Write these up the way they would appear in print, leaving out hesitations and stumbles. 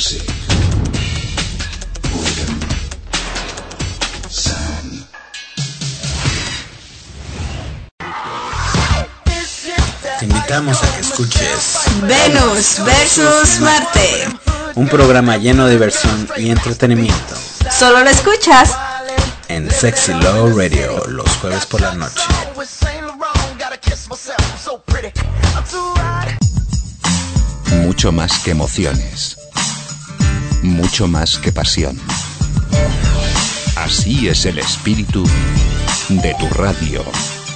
music, boredom, sound. Te invitamos a que escuches Venus versus Marte, un programa lleno de diversión y entretenimiento. Solo lo escuchas en Sexy Low Radio los jueves por la noche. Mucho más que emociones, mucho más que pasión. Así es el espíritu de tu radio.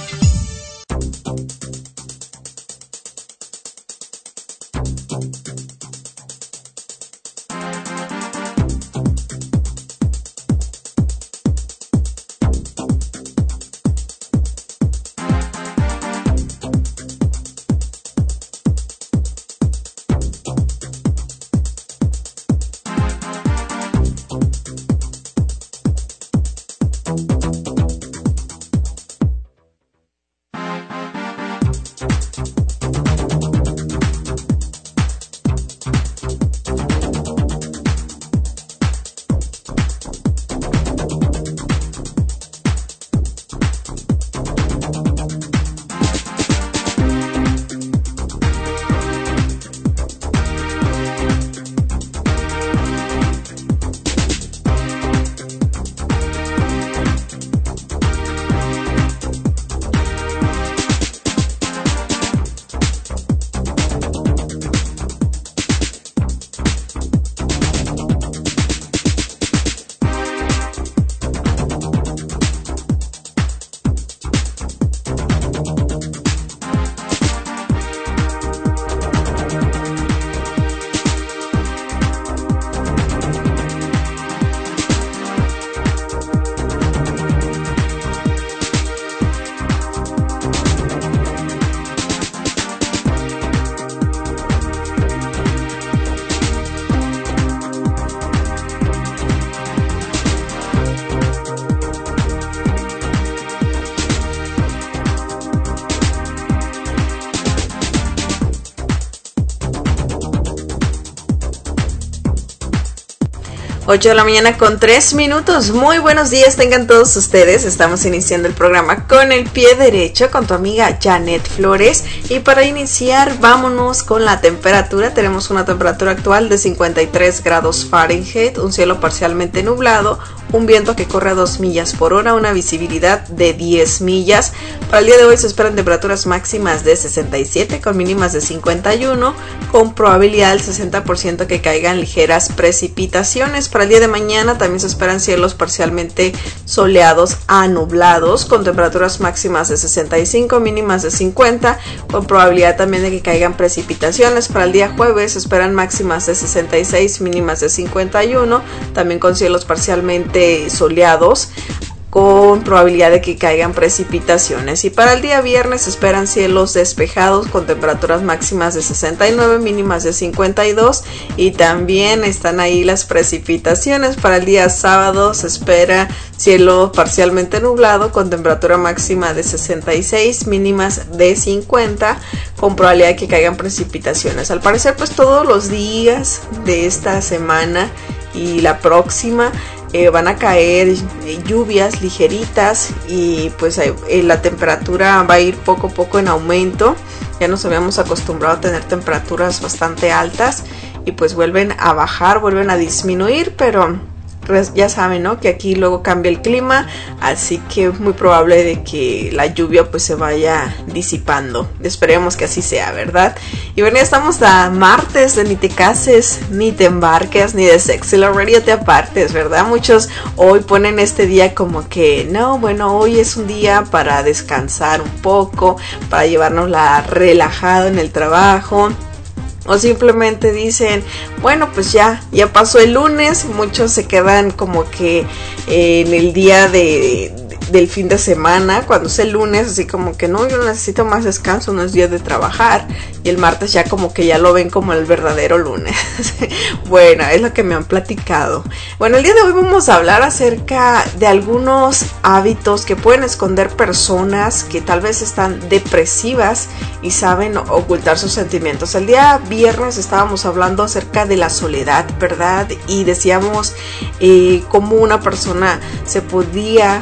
Ocho de la mañana con 3 minutos. Muy buenos días tengan todos ustedes. Estamos iniciando el programa con el pie derecho con tu amiga Janet Flores. Y para iniciar, vámonos con la temperatura. Tenemos una temperatura actual de 53 grados Fahrenheit, un cielo parcialmente nublado, un viento que corre a 2 millas por hora, una visibilidad de 10 millas. Para el día de hoy se esperan temperaturas máximas de 67 con mínimas de 51, con probabilidad del 60% que caigan ligeras precipitaciones. Para el día de mañana también se esperan cielos parcialmente soleados a nublados, con temperaturas máximas de 65, mínimas de 50, con probabilidad también de que caigan precipitaciones. Para el día jueves se esperan máximas de 66, mínimas de 51, también con cielos parcialmente soleados, con probabilidad de que caigan precipitaciones. Y para el día viernes se esperan cielos despejados con temperaturas máximas de 69, mínimas de 52, y también están ahí las precipitaciones. Para el día sábado se espera cielo parcialmente nublado con temperatura máxima de 66, mínimas de 50, con probabilidad de que caigan precipitaciones. Al parecer, pues todos los días de esta semana y la próxima van a caer lluvias ligeritas, y pues la temperatura va a ir poco a poco en aumento. Ya nos habíamos acostumbrado a tener temperaturas bastante altas y pues vuelven a bajar, vuelven a disminuir, pero ya saben, ¿no?, que aquí luego cambia el clima, así que es muy probable de que la lluvia pues se vaya disipando. Esperemos que así sea, ¿verdad? Y bueno, ya estamos a martes de ni te cases, ni te embarques, ni de Sexy Low Radio te apartes, ¿verdad? Muchos hoy ponen este día como que, no, bueno, hoy es un día para descansar un poco, para llevárnosla relajado en el trabajo. O simplemente dicen, bueno, pues ya pasó el lunes. Muchos se quedan como que en el día de del fin de semana, cuando es el lunes, así como que no, yo necesito más descanso, no es día de trabajar, y el martes ya como que ya lo ven como el verdadero lunes. Bueno, es lo que me han platicado. Bueno, el día de hoy vamos a hablar acerca de algunos hábitos que pueden esconder personas que tal vez están depresivas y saben ocultar sus sentimientos. El día viernes estábamos hablando acerca de la soledad, ¿verdad? Y decíamos cómo una persona se podría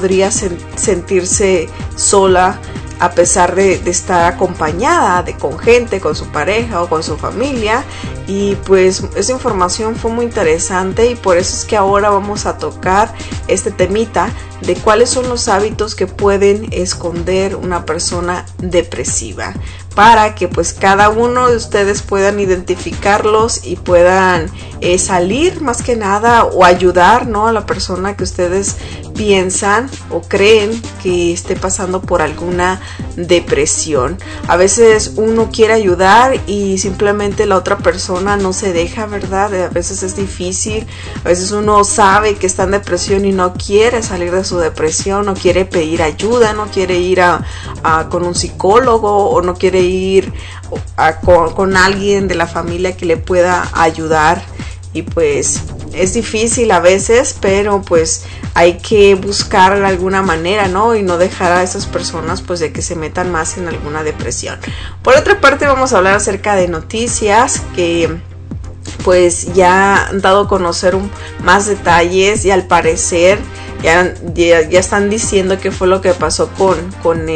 sentirse sola a pesar de estar acompañada con gente, con su pareja o con su familia. Y pues esa información fue muy interesante, y por eso es que ahora vamos a tocar este temita de cuáles son los hábitos que pueden esconder una persona depresiva, para que pues cada uno de ustedes puedan identificarlos y puedan salir más que nada, o ayudar, ¿no?, a la persona que ustedes piensan o creen que esté pasando por alguna depresión. A veces uno quiere ayudar y simplemente la otra persona no se deja, ¿verdad? A veces es difícil, a veces uno sabe que está en depresión y no quiere salir de su depresión, no quiere pedir ayuda, no quiere ir con un psicólogo, o no quiere ir con alguien de la familia que le pueda ayudar. Y pues es difícil a veces, pero pues hay que buscar alguna manera, ¿no? Y no dejar a esas personas pues de que se metan más en alguna depresión. Por otra parte, vamos a hablar acerca de noticias que pues ya han dado a conocer más detalles, y al parecer ya están diciendo qué fue lo que pasó con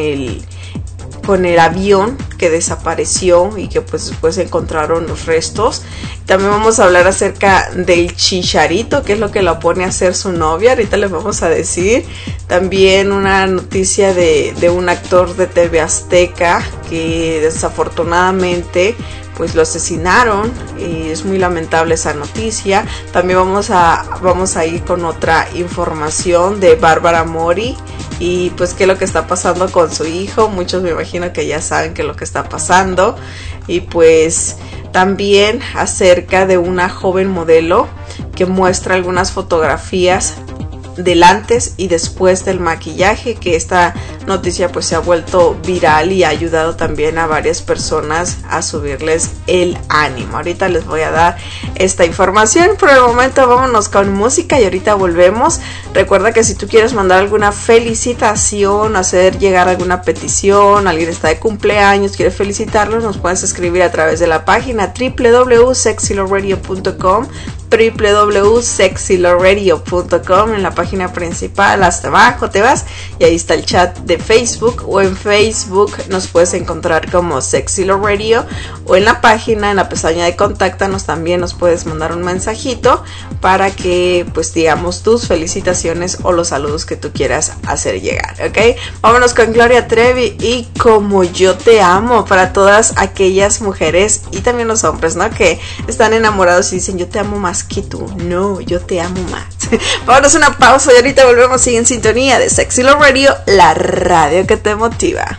el avión que desapareció y que pues después encontraron los restos. También vamos a hablar acerca del Chicharito, que es lo que lo pone a ser su novia. Ahorita les vamos a decir. También una noticia de un actor de TV Azteca que desafortunadamente pues lo asesinaron, y es muy lamentable esa noticia. También vamos a ir con otra información de Bárbara Mori, y pues qué es lo que está pasando con su hijo. Muchos me imagino que ya saben qué es lo que está pasando. Y pues también acerca de una joven modelo que muestra algunas fotografías del antes y después del maquillaje, que esta noticia pues se ha vuelto viral y ha ayudado también a varias personas a subirles el ánimo. Ahorita les voy a dar esta información. Por el momento vámonos con música y ahorita volvemos. Recuerda que si tú quieres mandar alguna felicitación, hacer llegar alguna petición, alguien está de cumpleaños, quiere felicitarlo, nos puedes escribir a través de la página www.sexyloradio.com, www.sexyloradio.com. En la página principal hasta abajo te vas y ahí está el chat de Facebook, o en Facebook nos puedes encontrar como Sexy Love Radio, o en la página, en la pestaña de contáctanos, también nos puedes mandar un mensajito para que pues digamos tus felicitaciones o los saludos que tú quieras hacer llegar, ¿ok? Vámonos con Gloria Trevi y Como Yo Te Amo, para todas aquellas mujeres y también los hombres, ¿no?, que están enamorados y dicen yo te amo más que tú. No, yo te amo más. Vámonos a una pausa y ahorita volvemos. Sigue en sintonía de Sexy Love Radio, la radio que te motiva.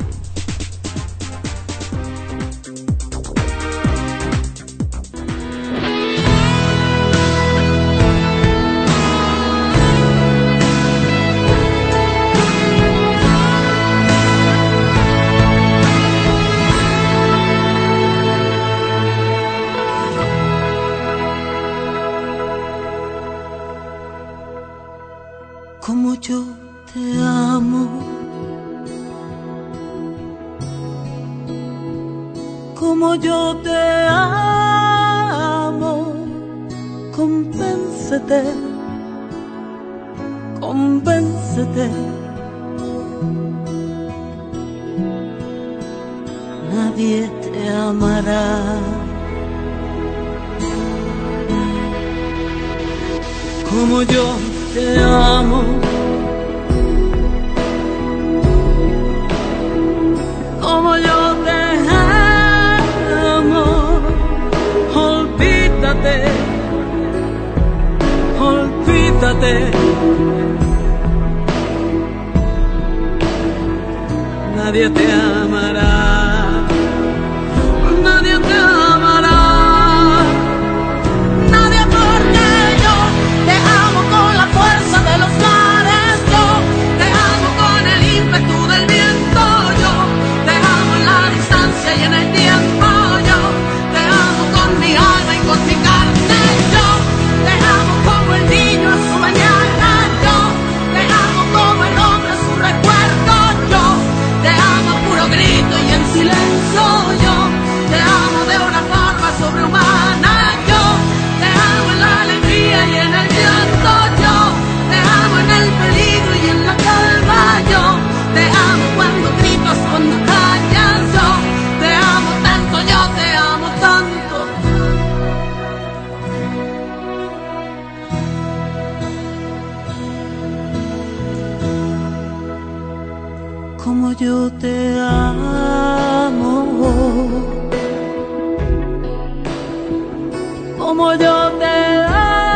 Como yo te amo, como yo te amo, convéncete, convéncete. Nadie te amará como yo te amo, como yo te amo. Olvídate, olvídate. Nadie te amará, nadie te amará. Te amo con la fuerza de los mares, yo te amo yo te amo, como yo te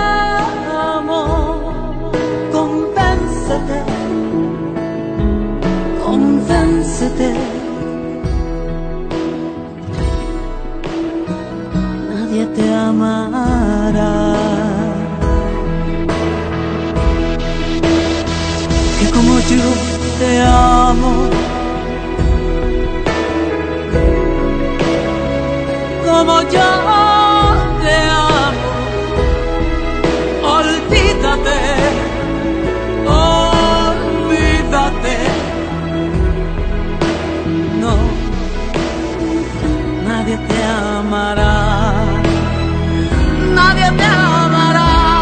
amo. Convéncete, convéncete. Nadie te amará que como yo te amo, como yo te amo. Olvídate, olvídate. No, nadie te amará, nadie te amará.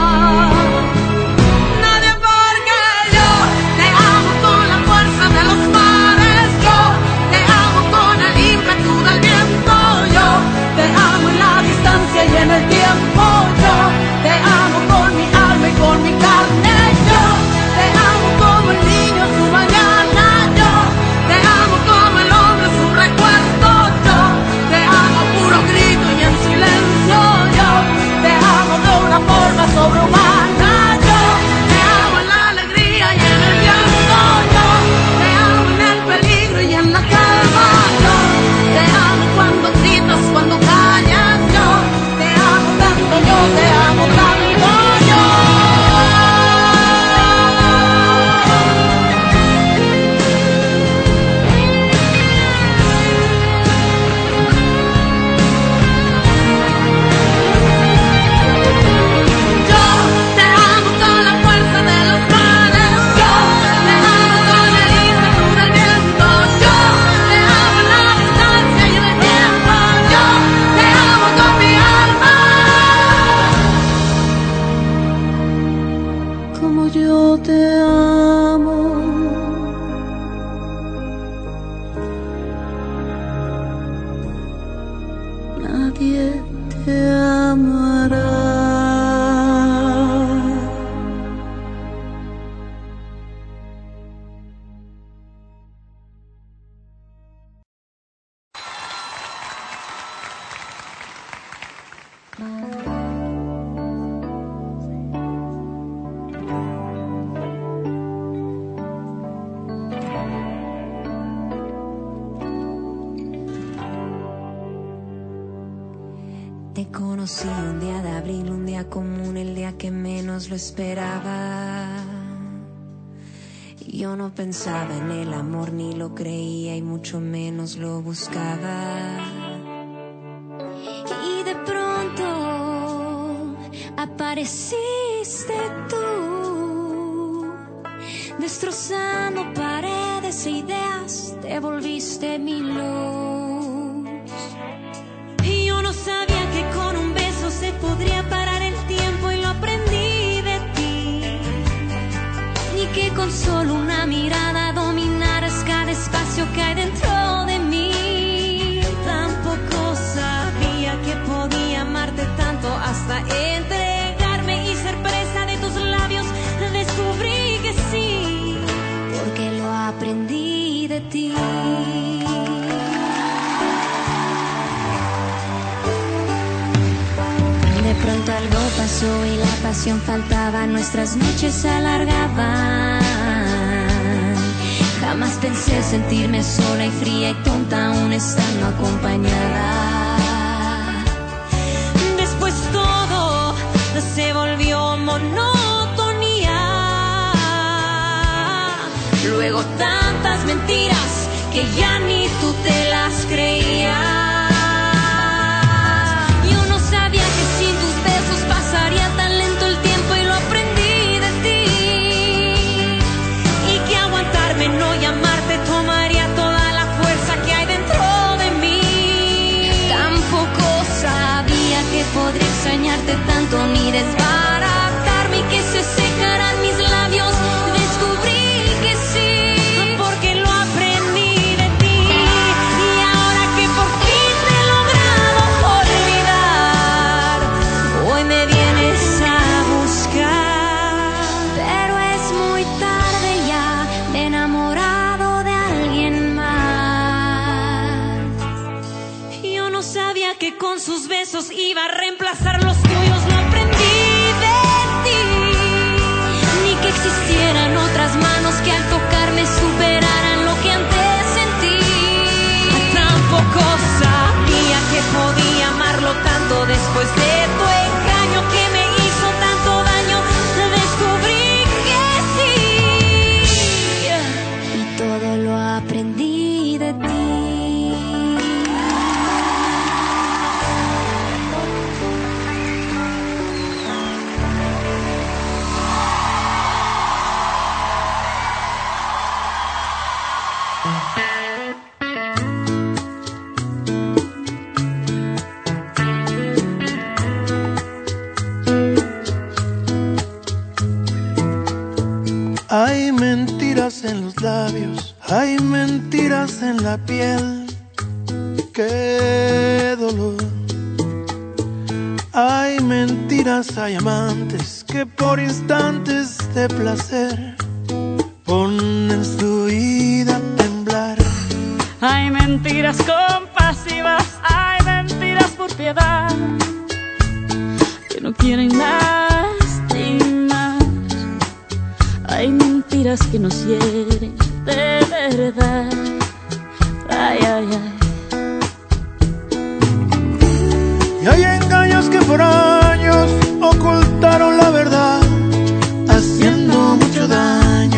Y en el tiempo yo te amo con mi alma y con mi carne. Yo te amo como el niño en su mañana. Yo te amo como el hombre en su recuerdo. Yo te amo a puro grito y en silencio. Yo te amo de una forma sobrehumana. Yo te amo en la alegría y en el llanto. Yo te amo en el peligro y en la calma. Yo te amo cuando gritas, cuando callas. Yo te amo tanto, yo. Yo te amo con la fuerza de los mares. Yo te amo con el ímpetu del viento. Yo te amo en la distancia y en el tiempo. Yo te amo con mi alma. Como yo te amo, nadie te amará. Te conocí un día de abril, un día común, el día que menos lo esperaba. Yo no pensaba en el amor, ni lo creía y mucho menos lo buscaba. Y de pronto apareciste tú, destrozando paredes e ideas, te volviste mi luz. Y yo no sabía que con un beso se podría parar el tiempo y lo aprendí de ti. Ni que con solo una mirada dominaras cada espacio que hay dentro de mí. Tampoco sabía que podía amarte tanto hasta entregarme y ser presa de tus labios. Descubrí que sí, porque lo aprendí de ti. De pronto algo pasó y la pasión faltaba, nuestras noches se alargaban. Jamás pensé sentirme sola y fría y tonta aún estando acompañada. Después todo se volvió monotonía. Luego tantas mentiras que ya ni tú te las creías. Pasaría tan lento el tiempo y lo aprendí de ti. Y que aguantarme, no llamarte, tomaría toda la fuerza que hay dentro de mí. Tampoco sabía que podría extrañarte tanto ni desbaratarme y que se secaran mis labios. Descubrí que sí, porque lo aprendí de ti. Y ahora que por fin te he logrado olvidar, hoy me vienes a buscar. Pero es muy tarde ya, me he enamorado de alguien Hay mentiras en los labios, hay mentiras en la piel. Qué dolor. Hay mentiras, hay amantes que por instantes de placer ponen su vida a temblar. Hay mentiras compasivas, hay mentiras por piedad que no quieren lastimar. Hay mentiras que nos hieren de verdad. Ay, ay, ay. Y hay engaños que por años ocultaron la verdad, haciendo mucho daño.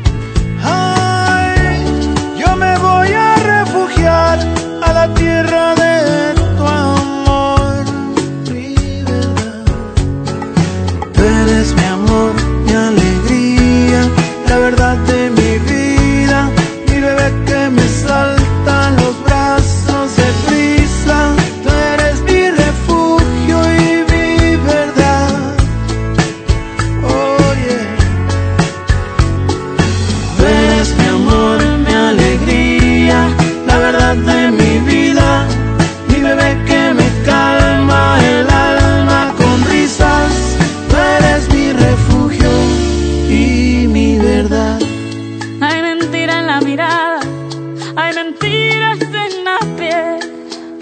Ay, yo me voy a refugiar a la tierra de tu amor, mi verdad. Tú eres mi amor, mi alegría, la verdad de mi vida, mi bebé que me salta en los brazos de prisa. Tú eres mi refugio y mi verdad. Oh yeah. Tú eres mi amor, mi alegría, la verdad de mi vida, mi bebé que me calma el alma con risas. Tú eres mi refugio y mi verdad. Hay mentira en la mirada, hay mentiras en la piel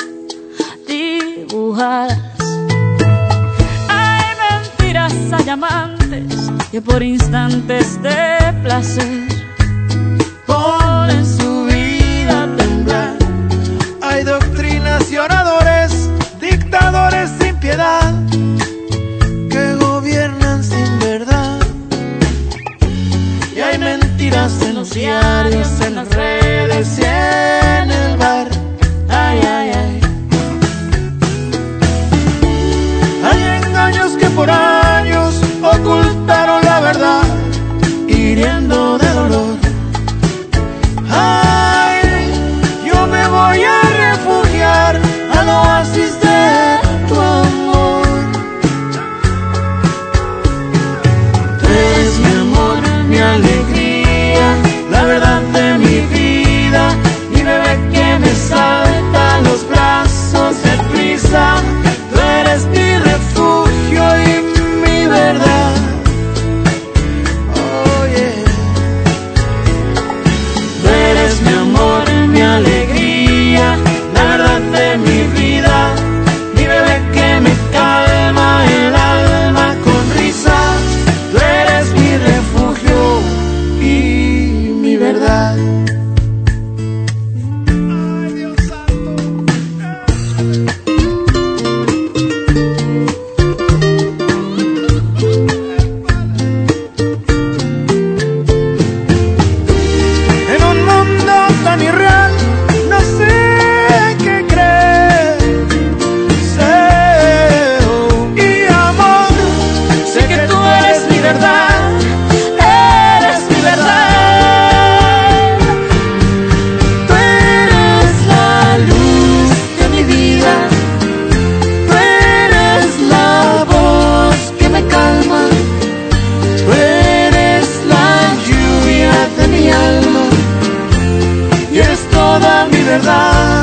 dibujadas. Hay mentiras, hay amantes que por instantes de placer Ponen su vida a temblar. Hay doctrinas y oradores, dictadores sin piedad, que gobiernan sin verdad. Y hay mentiras en los diarios, en las redes y en el bar. Ay, ay, ay. Hay engaños que por años ocultaron la verdad, hiriendo de dolor. Ay, yo me voy a refugiar al oasis de tu amor. Tú eres mi amor, mi alegría, la verdad de mi vida, mi bebé que me salta en los brazos de prisa. Tú eres mi refugio y mi verdad. Oh yeah. Tú eres mi amor, mi alegría, la verdad de mi vida, mi bebé que me calma el alma con risas. Tú eres mi refugio y mi verdad. Ay, Dios santo. En un mundo tan irreal, no sé qué creer. Sé, y amor, sé que tú eres mi verdad, eres mi verdad. Tú eres la luz de mi vida, tú eres la voz que me calma, tú eres la lluvia de mi alma y eres toda mi verdad.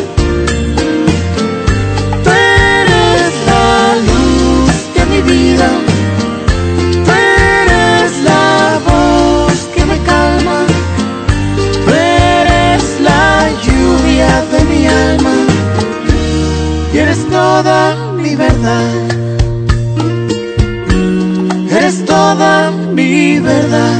Tú eres la luz de mi vida, tú eres la voz que me calma, tú eres la lluvia de mi alma y eres toda mi verdad. Eres toda mi verdad.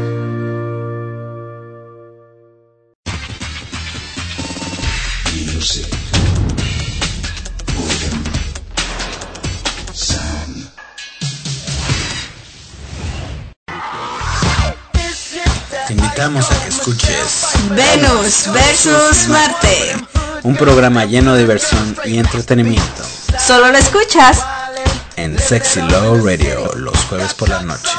Te invitamos a que escuches Venus versus Marte. un programa lleno de diversión y entretenimiento Solo lo escuchas en Sexy Low Radio los jueves por la noche.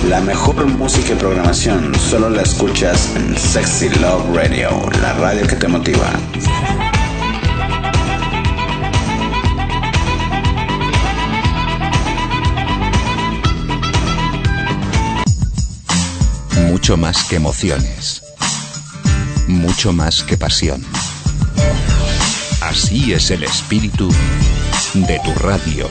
La mejor música y programación solo la escuchas en Sexy Love Radio, la radio que te motiva. Mucho más que emociones, mucho más que pasión. Así es el espíritu de tu radio.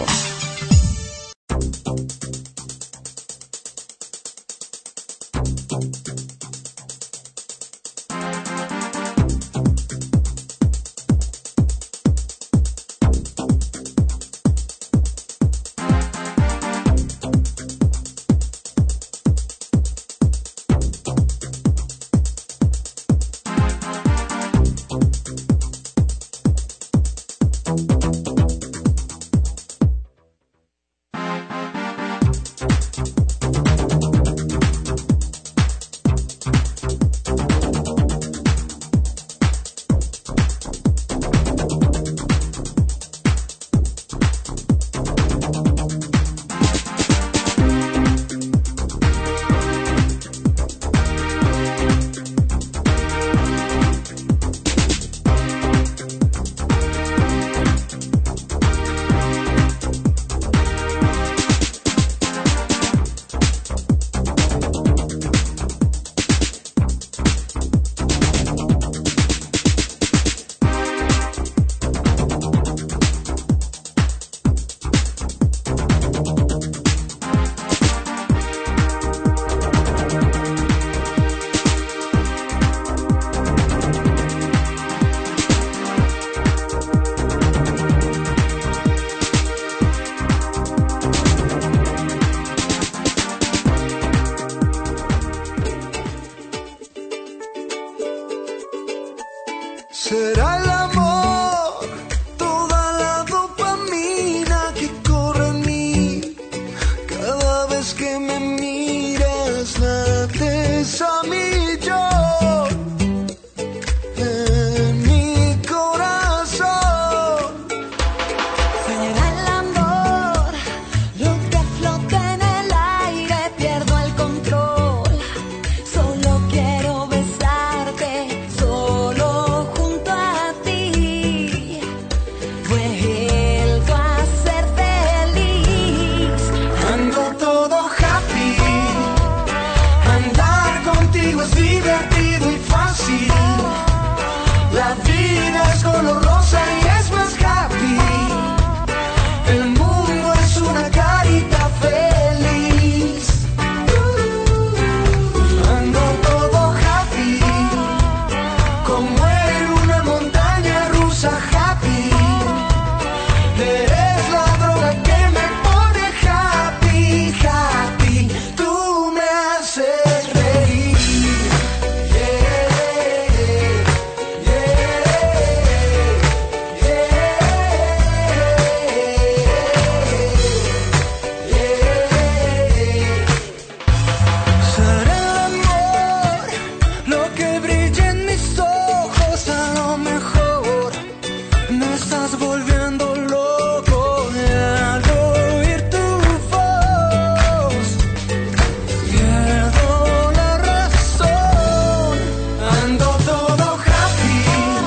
Será el amor, toda la dopamina que corre en mí. Cada vez que me miras, lates a mi yo. En mi corazón. Será el amor, lo que flota en el aire, pierdo el control. Solo quiero besarte, solo junto a ti. Vuelvo a ser feliz. Ando todo happy. Andar contigo es divertido y fácil. La vida es color rosa y es más happy. El mundo es una carita feliz. Ando todo happy. Como en una montaña rusa happy. Eres la droga que me pone happy, happy. Tú me haces reír. Será el amor lo que brilla en mis ojos, a lo mejor me estás volviendo loco al oír tu voz. Pierdo la razón. Ando todo happy.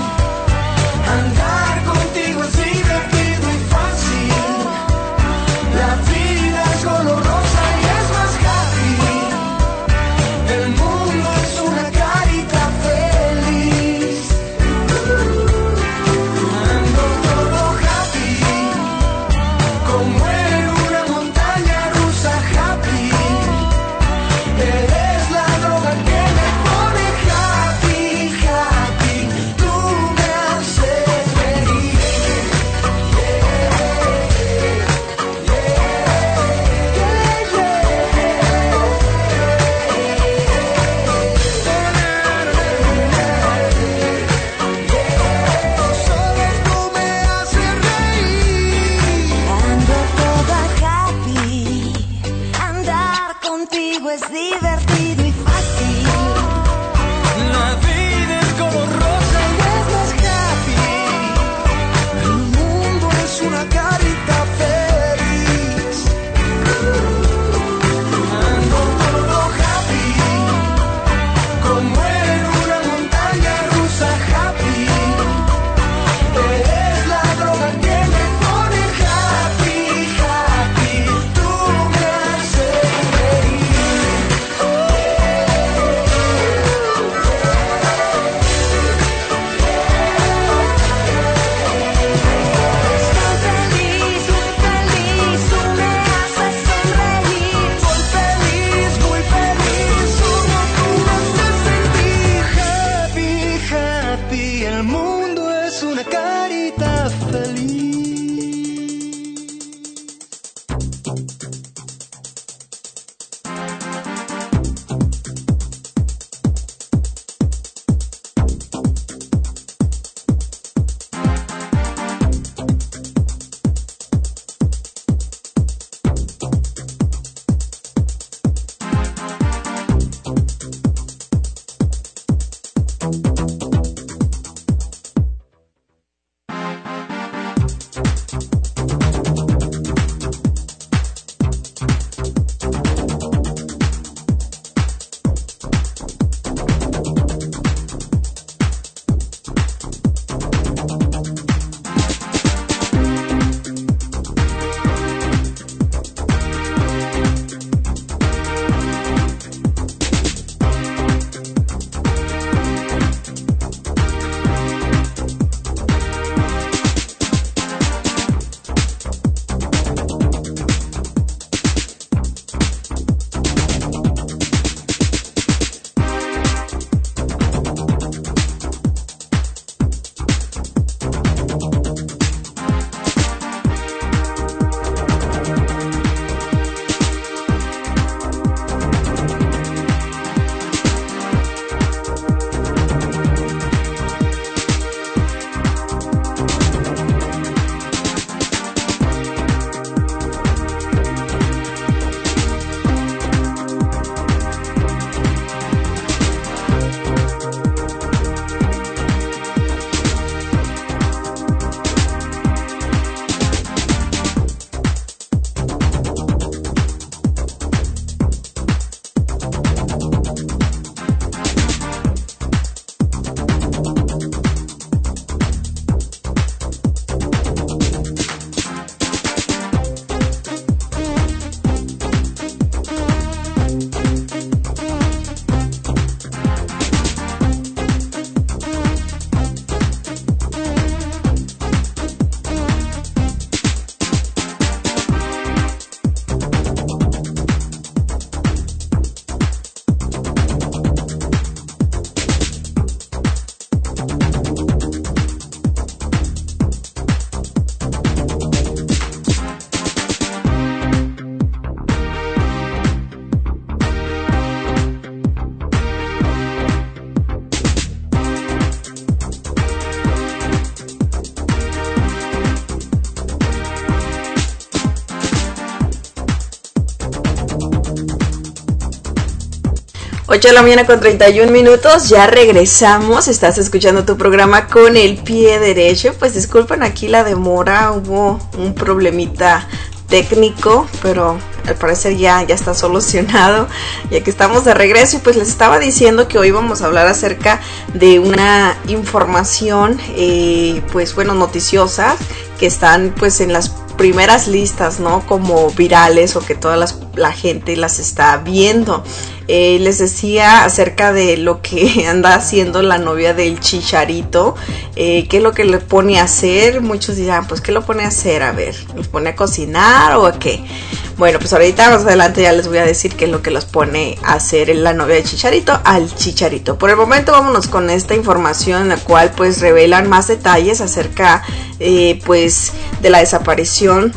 Andar contigo es divertido y fácil. La vida es color rosa y es más happy. El mundo es una carita feliz. Ando todo happy. Como en una montaña rusa happy. Eres la droga que me pone happy, happy. Tú me haces reír. Solo tú me haces reír. Ando toda happy. Andar contigo es divertido y fácil. La vida es color rosa y es más happy. El mundo es una carita feliz. Ando todo 8 de la mañana con 31 minutos, ya regresamos, estás escuchando tu programa Con el Pie Derecho. Pues disculpen aquí la demora, hubo un problemita técnico, pero al parecer ya está solucionado, ya que estamos de regreso. Y pues les estaba diciendo que hoy vamos a hablar acerca de una información, pues bueno, noticiosa, que están pues en las primeras listas, ¿no? Como virales, o que toda la gente las está viendo. Les decía acerca de lo que anda haciendo la novia del Chicharito, qué es lo que le pone a hacer. Muchos dirán, pues ¿qué lo pone a hacer? A ver, ¿los pone a cocinar o a qué? Bueno, pues ahorita más adelante ya les voy a decir qué es lo que los pone a hacer la novia del Chicharito al Chicharito. Por el momento vámonos con esta información en la cual pues revelan más detalles acerca pues de la desaparición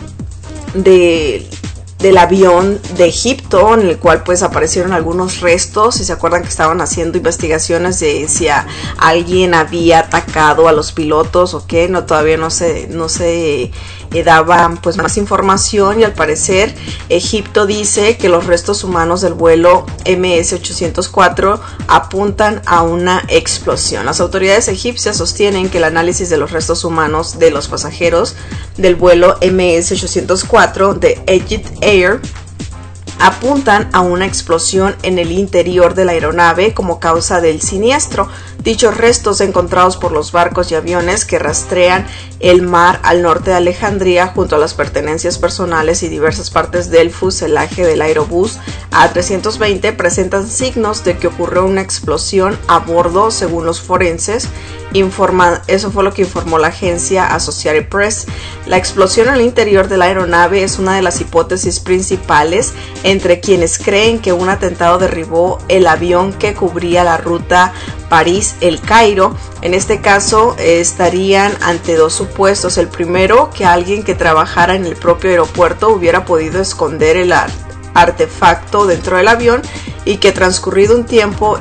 del avión de Egipto, en el cual pues aparecieron algunos restos. Si se acuerdan que estaban haciendo investigaciones de si alguien había atacado a los pilotos o qué, todavía no se daban pues más información, y al parecer Egipto dice que los restos humanos del vuelo MS-804 apuntan a una explosión. Las autoridades egipcias sostienen que el análisis de los restos humanos de los pasajeros del vuelo MS-804 de Egypt Air apuntan a una explosión en el interior de la aeronave como causa del siniestro. Dichos restos, encontrados por los barcos y aviones que rastrean el mar al norte de Alejandría, junto a las pertenencias personales y diversas partes del fuselaje del Aerobús A320, presentan signos de que ocurrió una explosión a bordo, según los forenses. Eso fue lo que informó la agencia Associated Press. La explosión en el interior de la aeronave es una de las hipótesis principales entre quienes creen que un atentado derribó el avión que cubría la ruta París-El Cairo. En este caso estarían ante dos supuestos. El primero, que alguien que trabajara en el propio aeropuerto hubiera podido esconder el artefacto dentro del avión, y que transcurrido un tiempo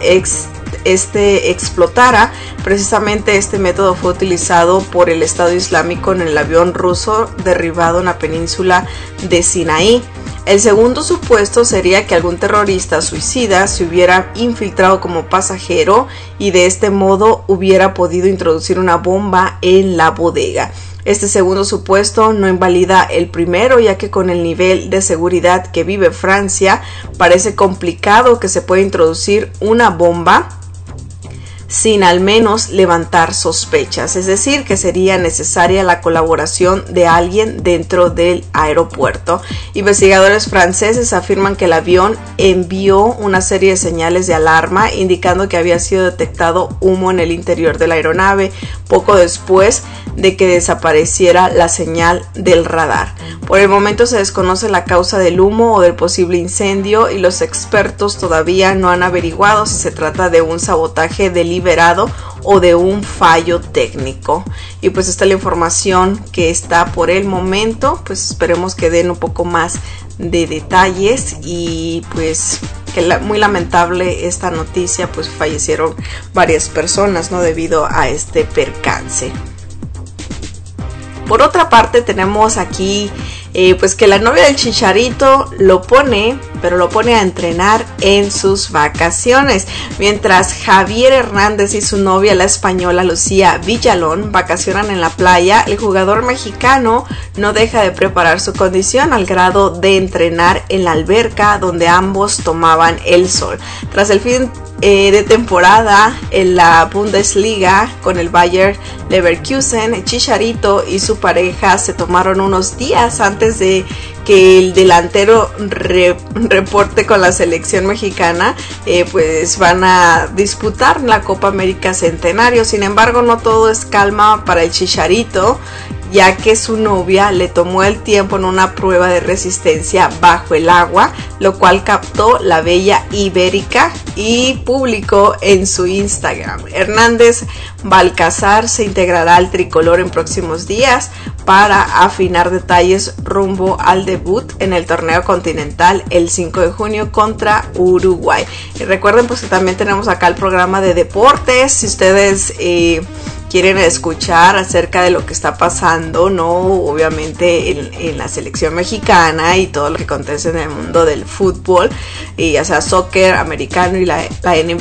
explotara. Precisamente este método fue utilizado por el Estado Islámico en el avión ruso derribado en la península de Sinaí. El segundo supuesto sería que algún terrorista suicida se hubiera infiltrado como pasajero y de este modo hubiera podido introducir una bomba en la bodega. Este segundo supuesto no invalida el primero, ya que con el nivel de seguridad que vive Francia parece complicado que se pueda introducir una bomba sin al menos levantar sospechas, es decir, que sería necesaria la colaboración de alguien dentro del aeropuerto. Investigadores franceses afirman que el avión envió una serie de señales de alarma indicando que había sido detectado humo en el interior de la aeronave poco después de que desapareciera la señal del radar. Por el momento se desconoce la causa del humo o del posible incendio, y los expertos todavía no han averiguado si se trata de un sabotaje deliberado o de un fallo técnico. Y pues esta es la información que está por el momento. Pues esperemos que den un poco más de detalles, y pues que muy lamentable esta noticia, pues fallecieron varias personas, ¿no?, debido a este percance. Por otra parte tenemos aquí pues que la novia del Chicharito lo pone a entrenar en sus vacaciones. Mientras Javier Hernández y su novia, la española Lucía Villalón, vacacionan en la playa, el jugador mexicano no deja de preparar su condición al grado de entrenar en la alberca donde ambos tomaban el sol. Tras el fin de temporada en la Bundesliga con el Bayer Leverkusen, Chicharito y su pareja se tomaron unos días antes de que el delantero reporte con la selección mexicana, pues van a disputar la Copa América Centenario. Sin embargo, no todo es calma para el Chicharito, ya que su novia le tomó el tiempo en una prueba de resistencia bajo el agua, lo cual captó la bella ibérica y publicó en su Instagram. Hernández Balcázar se integrará al tricolor en próximos días para afinar detalles rumbo al debut en el torneo continental el 5 de junio contra Uruguay. Y recuerden pues que también tenemos acá el programa de deportes. Si ustedes quieren escuchar acerca de lo que está pasando, ¿no? Obviamente en la selección mexicana y todo lo que acontece en el mundo del fútbol, y ya sea soccer americano y la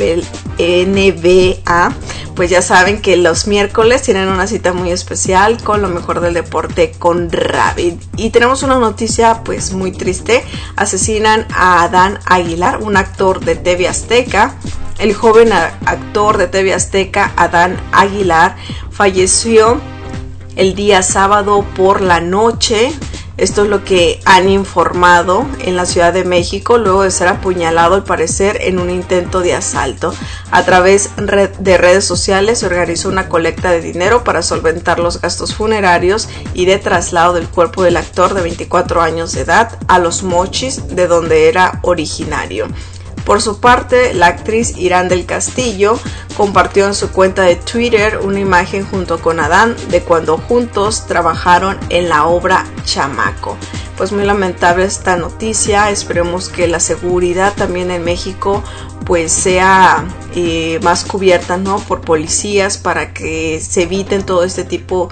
NBA, pues ya saben que los miércoles tienen una cita muy especial con lo mejor del deporte con Rabbit. Y tenemos una noticia pues muy triste. Asesinan a Adán Aguilar, un actor de TV Azteca. El joven actor de TV Azteca, Adán Aguilar, falleció el día sábado por la noche. Esto es lo que han informado en la Ciudad de México, luego de ser apuñalado al parecer en un intento de asalto. A través de redes sociales se organizó una colecta de dinero para solventar los gastos funerarios y de traslado del cuerpo del actor de 24 años de edad a Los Mochis, de donde era originario. Por su parte, la actriz Irán del Castillo compartió en su cuenta de Twitter una imagen junto con Adán de cuando juntos trabajaron en la obra Chamaco. Pues muy lamentable esta noticia. Esperemos que la seguridad también en México pues sea más cubierta, ¿no?, por policías, para que se eviten todo este tipo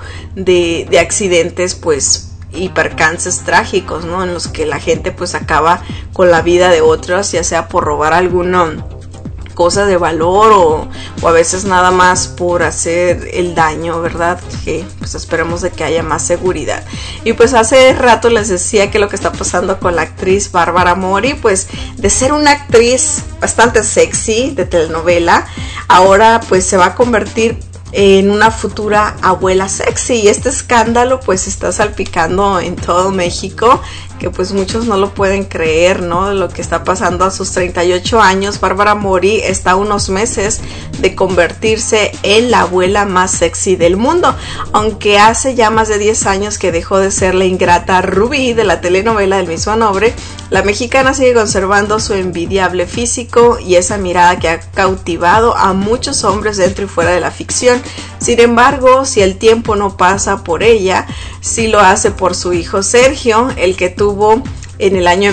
de accidentes pues y percances trágicos, ¿no?, en los que la gente pues acaba con la vida de otras, ya sea por robar alguna cosa de valor o a veces nada más por hacer el daño, ¿verdad? Que pues esperemos de que haya más seguridad. Y pues hace rato les decía que lo que está pasando con la actriz Bárbara Mori, pues de ser una actriz bastante sexy de telenovela, ahora pues se va a convertir en una futura abuela sexy, y este escándalo pues está salpicando en todo México, que pues muchos no lo pueden creer, ¿no?, lo que está pasando a sus 38 años. Bárbara Mori está a unos meses de convertirse en la abuela más sexy del mundo, aunque hace ya más de 10 años que dejó de ser la ingrata Rubí de la telenovela del mismo nombre. La mexicana sigue conservando su envidiable físico y esa mirada que ha cautivado a muchos hombres dentro y fuera de la ficción. Sin embargo, si el tiempo no pasa por ella, sí lo hace por su hijo Sergio, el que tuvo en el año de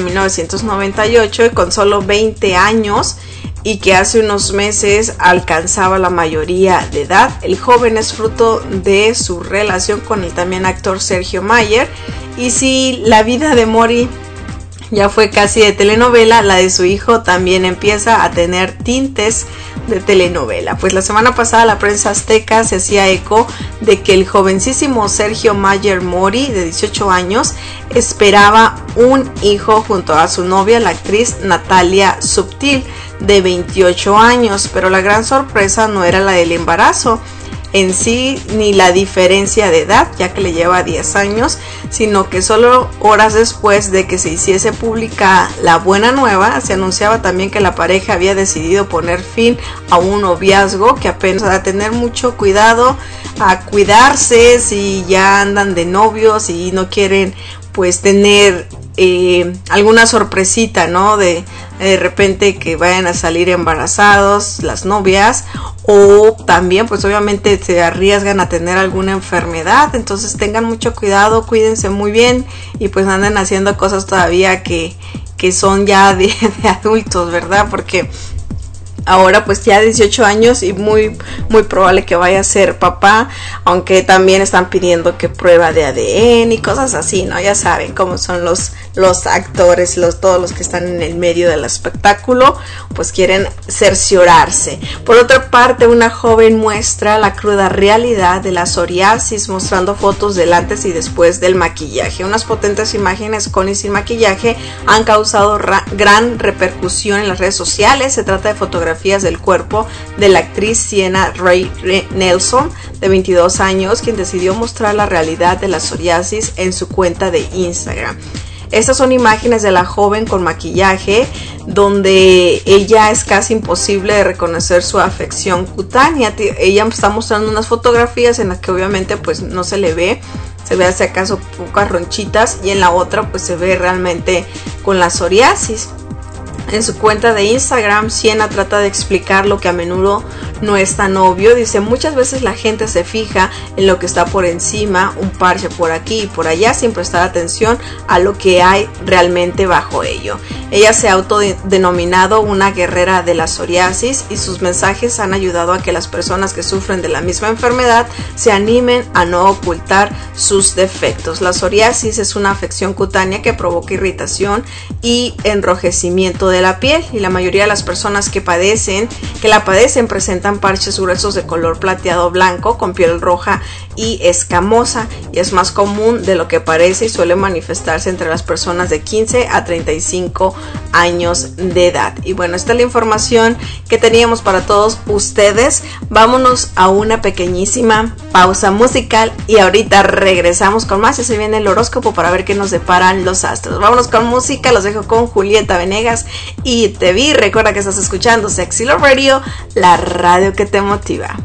1998 y con solo 20 años, y que hace unos meses alcanzaba la mayoría de edad. El joven es fruto de su relación con el también actor Sergio Mayer, y si la vida de Mori ya fue casi de telenovela, la de su hijo también empieza a tener tintes de telenovela. Pues la semana pasada la prensa azteca se hacía eco de que el jovencísimo Sergio Mayer Mori, de 18 años, esperaba un hijo junto a su novia, la actriz Natalia Subtil, de 28 años, pero la gran sorpresa no era la del embarazo en sí ni la diferencia de edad, ya que le lleva 10 años, sino que solo horas después de que se hiciese pública la buena nueva, se anunciaba también que la pareja había decidido poner fin a un noviazgo, que apenas a tener mucho cuidado, a cuidarse si ya andan de novios y no quieren pues tener alguna sorpresita, ¿no? De repente que vayan a salir embarazados las novias, o también pues obviamente se arriesgan a tener alguna enfermedad. Entonces tengan mucho cuidado, cuídense muy bien y pues anden haciendo cosas todavía que son ya de adultos, ¿verdad? Porque ahora pues ya 18 años y muy probable que vaya a ser papá, aunque también están pidiendo que prueba de ADN y cosas así, ¿no? Ya saben cómo son los actores, todos los que están en el medio del espectáculo, pues quieren cerciorarse. Por otra parte, una joven muestra la cruda realidad de la psoriasis, mostrando fotos del antes y después del maquillaje. Unas potentes imágenes con y sin maquillaje han causado gran repercusión en las redes sociales. Se trata de fotografías del cuerpo de la actriz Sienna Ray Nelson, de 22 años, quien decidió mostrar la realidad de la psoriasis en su cuenta de Instagram. Estas son imágenes de la joven con maquillaje, donde ella es casi imposible de reconocer su afección cutánea. Ella está mostrando unas fotografías en las que obviamente pues no se le ve, se ve si acaso pocas ronchitas, y en la otra pues se ve realmente con la psoriasis. En su cuenta de Instagram, Sienna trata de explicar lo que a menudo no es tan obvio. Dice: muchas veces la gente se fija en lo que está por encima, un parche por aquí y por allá, sin prestar atención a lo que hay realmente bajo ello. Ella se ha autodenominado una guerrera de la psoriasis y sus mensajes han ayudado a que las personas que sufren de la misma enfermedad se animen a no ocultar sus defectos. La psoriasis es una afección cutánea que provoca irritación y enrojecimiento de la piel, y la mayoría de las personas que la padecen presentan parches gruesos de color plateado blanco con piel roja y escamosa, y es más común de lo que parece y suele manifestarse entre las personas de 15 a 35 años de edad. Y bueno, esta es la información que teníamos para todos ustedes. Vámonos a una pequeñísima pausa musical y ahorita regresamos con más. Y se viene el horóscopo para ver qué nos deparan los astros. Vámonos con música, los dejo con Julieta Venegas y Te Vi. Recuerda que estás escuchando Sexy Love Radio, la radio que te motiva.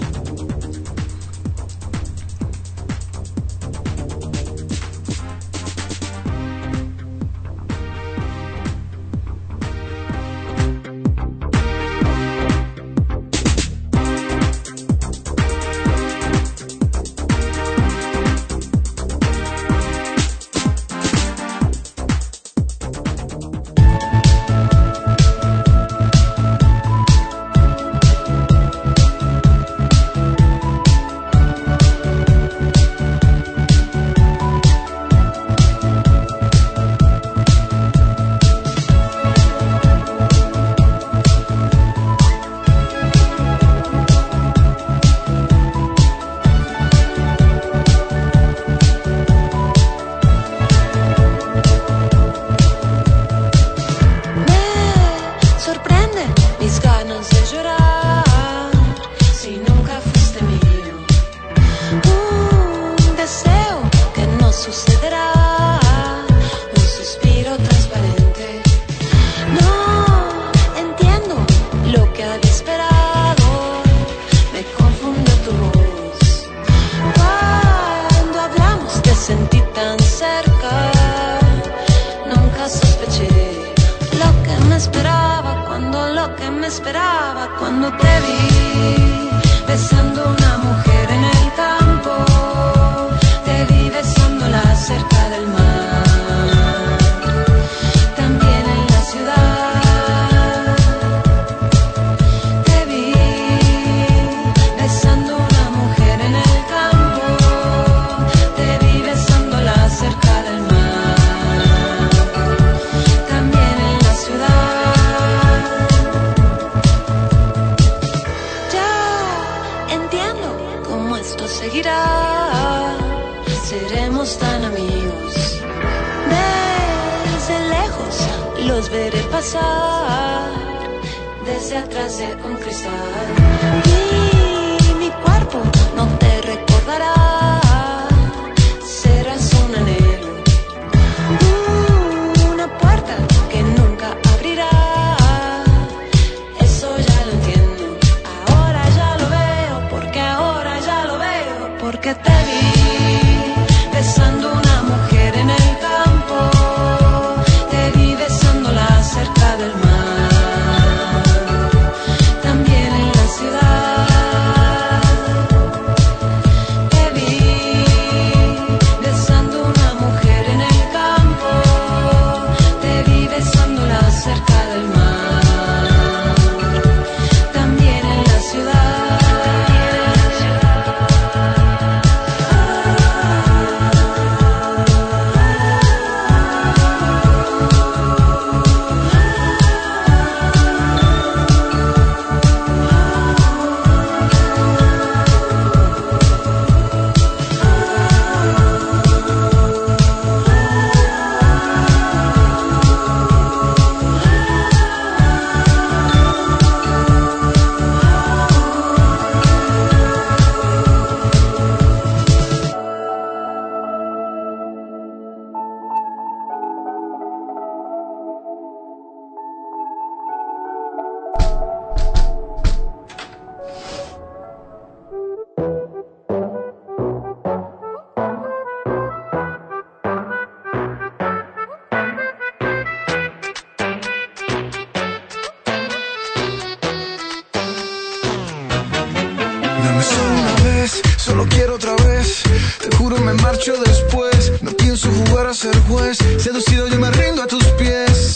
Solo quiero otra vez, te juro me marcho después. No pienso jugar a ser juez, seducido yo me rindo a tus pies.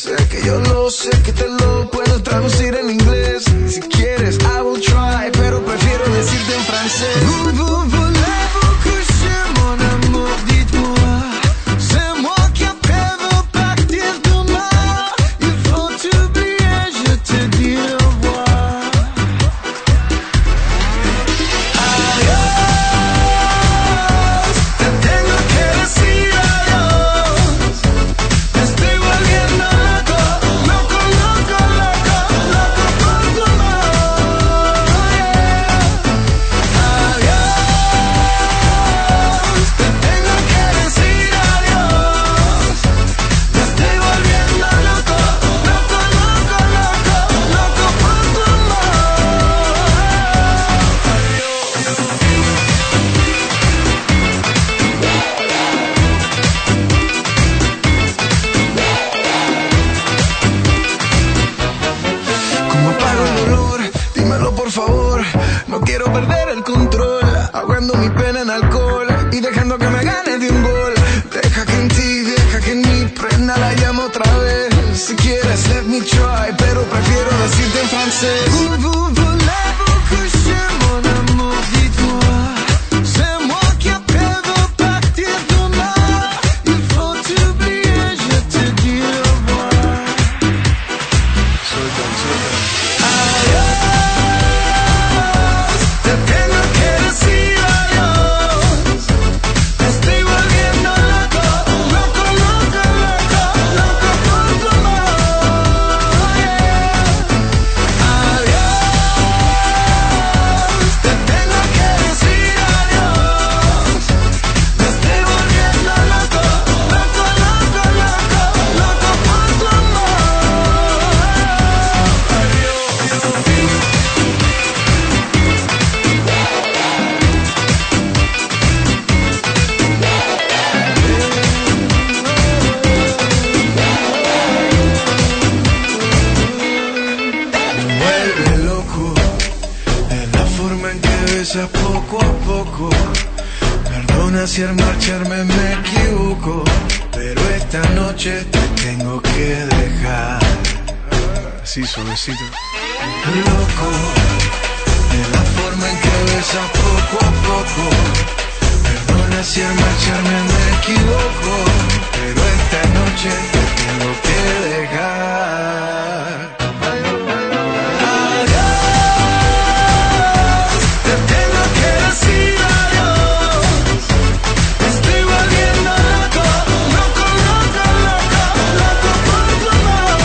Sé que yo lo sé, que te lo puedo traducir en inglés. Si quieres, I will try, pero prefiero decirte en francés. Voulez-vous coucher mon amour, dites-moi. C'est moi qui après veux partir demain. Il faut t'oublier, je te dis au revoir. Adiós, te tengo que decir adiós. Me estoy volviendo loco, loco, loco, loco, loco por tu amor. Adiós, te tengo que decir adiós. Me estoy volviendo loco, loco, loco, loco, loco por tu ¿Cómo apago el dolor? Dímelo por favor. No quiero perder el control, ahogando mi pena en alcohol y dejando que me gane de un gol. Deja que en ti, deja que en mí prenda la llama otra vez. Si quieres, let me try, pero prefiero decirte en francés. Voulez-vous coucher mon amour, dites-moi. C'est moi qui après veux partir demain. Il faut t'oublier, je te dis au revoir. Adiós, te tengo que decir adiós. Me estoy volviendo loco, loco, loco, loco, loco por tu amor. Adiós, te tengo que decir adiós. Me estoy volviendo loco, loco, loco, loco, loco por tu amor. Vuelve loco, es la forma en que besas poco a poco. Perdona si al marcharme me equivoco, pero esta noche te tengo que dejar. Así suavecito. Loco, es la forma en que besas poco a poco. Perdona si al marcharme me equivoco, pero esta noche te tengo que dejar. Adiós, te tengo que decir adiós. Me estoy volviendo loco, loco, loco, loco, loco por tu amor.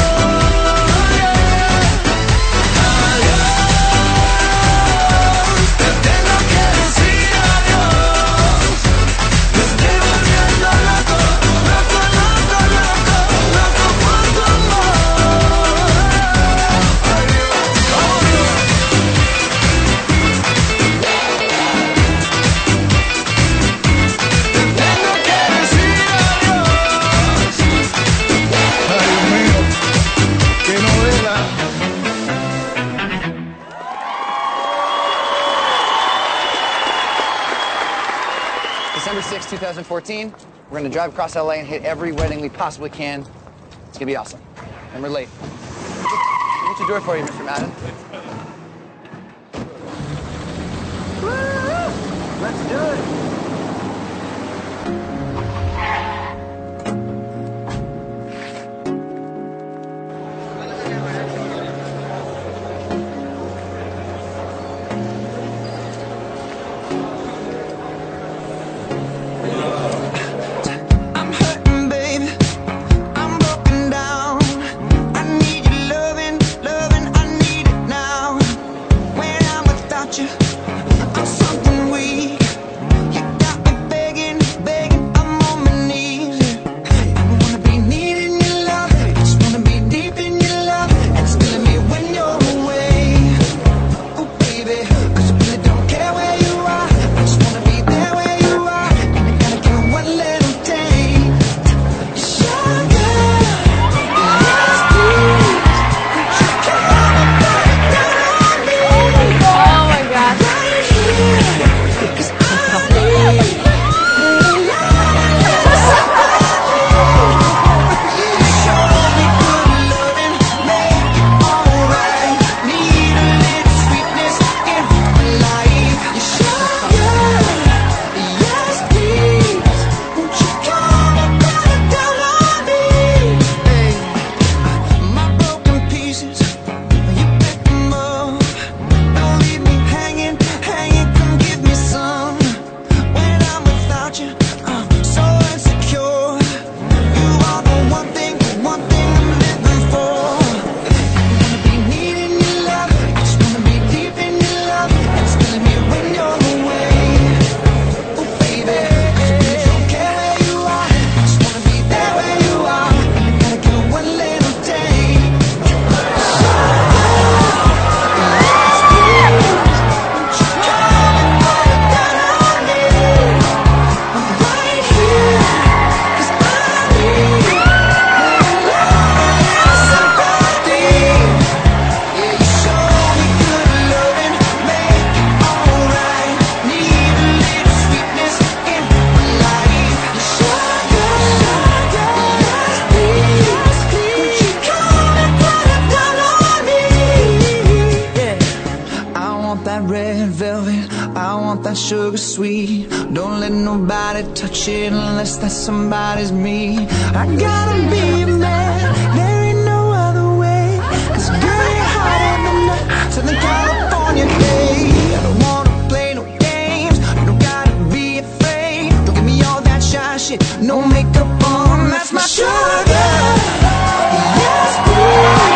Adiós, te tengo que decir adiós. Me estoy volviendo loco, loco, loco, loco, loco por tu amor. Te tengo que decir adiós. Ay, Dios mío, qué novela. December 6, 2014, we're going to drive across LA and hit every wedding we possibly can. It's going to be awesome. And we're late. What's your door for you, Mr. Madden? Woo! Let's do it. I'm hurting, baby. I'm broken down. I need your loving, loving. I need it now. When I'm without you, I'm something weak. You want that sugar sweet. Don't let nobody touch it unless that somebody's me. I gotta be a man, there ain't no other way. 'Cause girl, you're hotter than that Southern California day. I don't wanna play no games, you don't gotta be afraid. Don't give me all that shy shit, no makeup on, that's my sugar. Yes, please.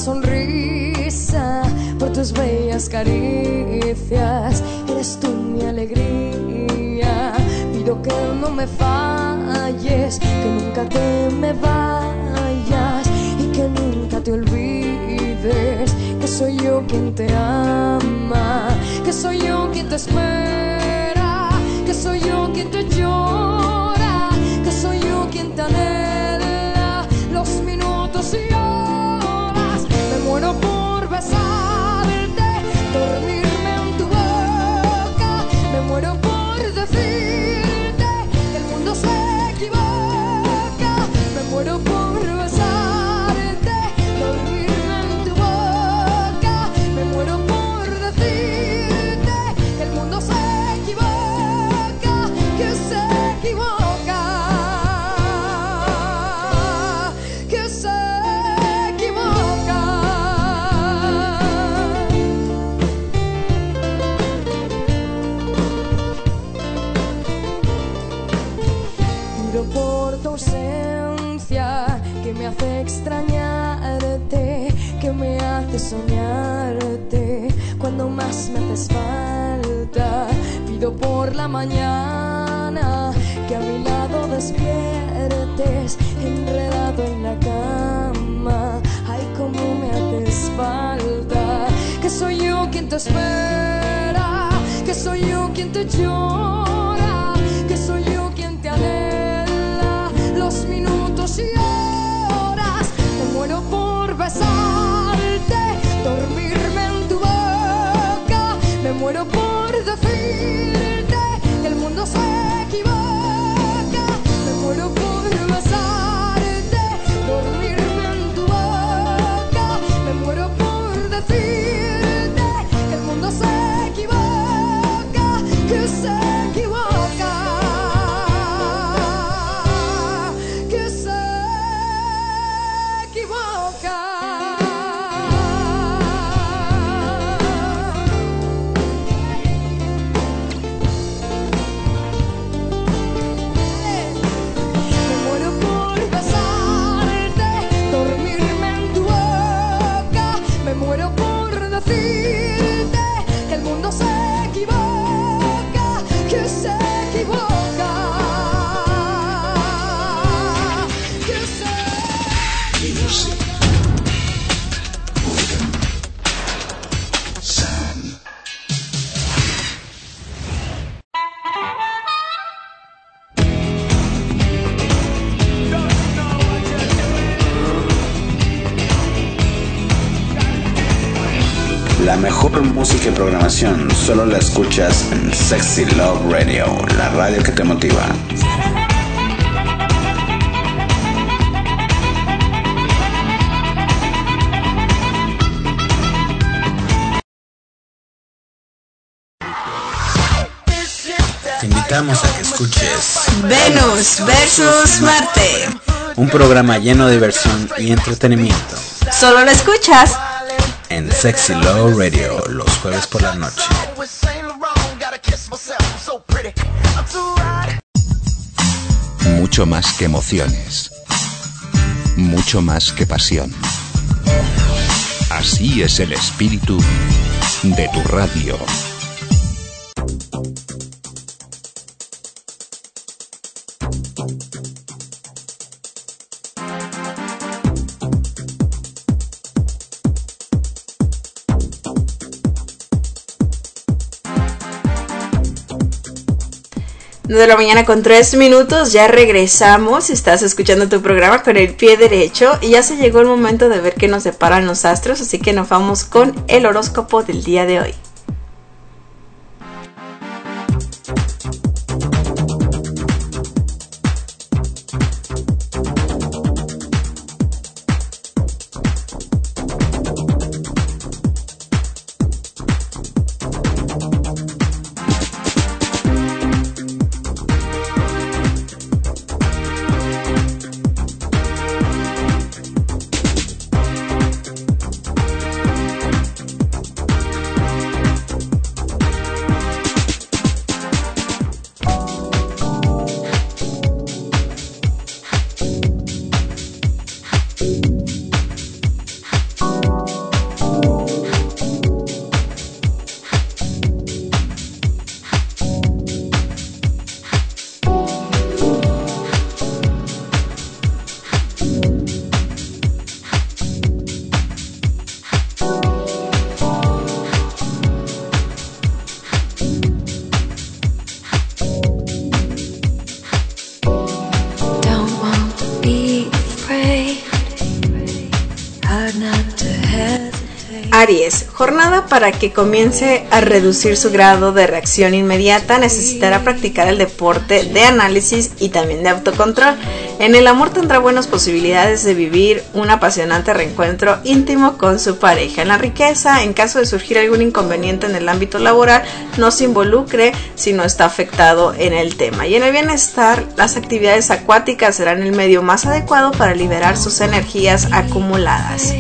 sonrisa, por tus bellas caricias. Eres tú mi alegría. Pido que no me falles, que nunca te me vayas y que nunca te olvides que soy yo quien te ama, que soy yo quien te espera, que soy yo quien te llora, que soy yo quien te anhela los minutos y horas. Me muero por besarte, dormirme en tu boca. Me muero por decirte que el mundo se equivoca. Me muero por besarte, dormirme en tu boca. Me muero por decirte que el mundo se equivoca, que se equivoca, que se equivoca. Pido por tu ausencia, que me hace extrañarte, que me hace soñarte cuando más me haces falta. Pido por la mañana, que a mi lado despiertes, enredado en la cama. Ay, cómo me haces falta. Que soy yo quien te espera, que soy yo quien te llora, que soy yo quien te anhela los minutos y horas. Me muero por besarte, dormirme en tu boca. Me muero por decirte que el mundo se equivoca. Me muero por besarte, dormirme en tu boca. Me muero por decirte que el mundo se equivoca, que se equivoca, que se equivoca. Me muero por besarte, dormirme en tu boca. Me muero por decirte que el mundo se equivoca, que se equivoca, que se... Music. Rhythm. Sound. La mejor música y programación solo la escuchas en Sexy Love Radio, la radio que te motiva. Te invitamos a que escuches Venus versus Marte. un programa lleno de diversión y entretenimiento Solo lo escuchas en Sexy Love Radio los jueves por la noche. Mucho más que emociones. Mucho más que pasión. Así es el espíritu de tu radio. de la mañana con 3 minutos, ya regresamos. Estás escuchando tu programa con el pie derecho y ya se llegó el momento de ver qué nos deparan los astros, así que nos vamos con el horóscopo del día de hoy. Aries, jornada para que comience a reducir su grado de reacción inmediata. Necesitará practicar el deporte de análisis y también de autocontrol. En el amor tendrá buenas posibilidades de vivir un apasionante reencuentro íntimo con su pareja. En la riqueza, en caso de surgir algún inconveniente en el ámbito laboral, no se involucre si no está afectado en el tema. Y en el bienestar, las actividades acuáticas serán el medio más adecuado para liberar sus energías acumuladas.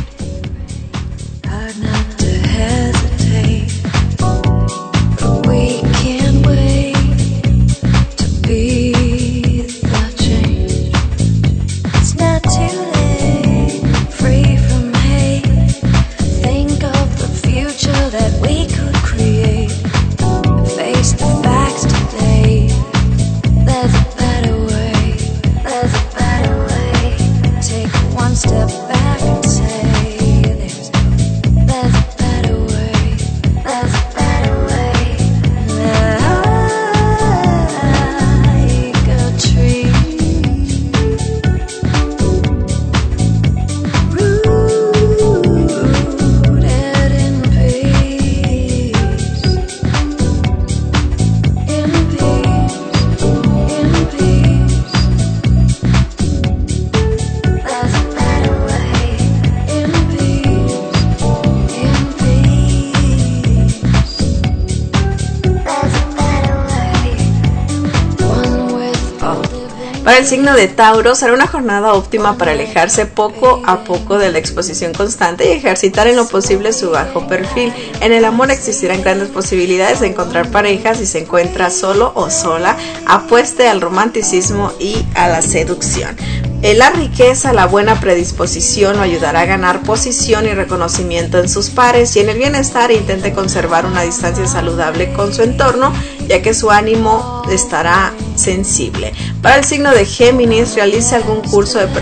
Para el signo de Tauro, será una jornada óptima para alejarse poco a poco de la exposición constante y ejercitar en lo posible su bajo perfil. En el amor existirán grandes posibilidades de encontrar pareja. Si se encuentra solo o sola, apueste al romanticismo y a la seducción. En la riqueza, la buena predisposición lo ayudará a ganar posición y reconocimiento en sus pares, y en el bienestar intente conservar una distancia saludable con su entorno, ya que su ánimo estará sensible. Para el signo de Géminis, realice algún curso de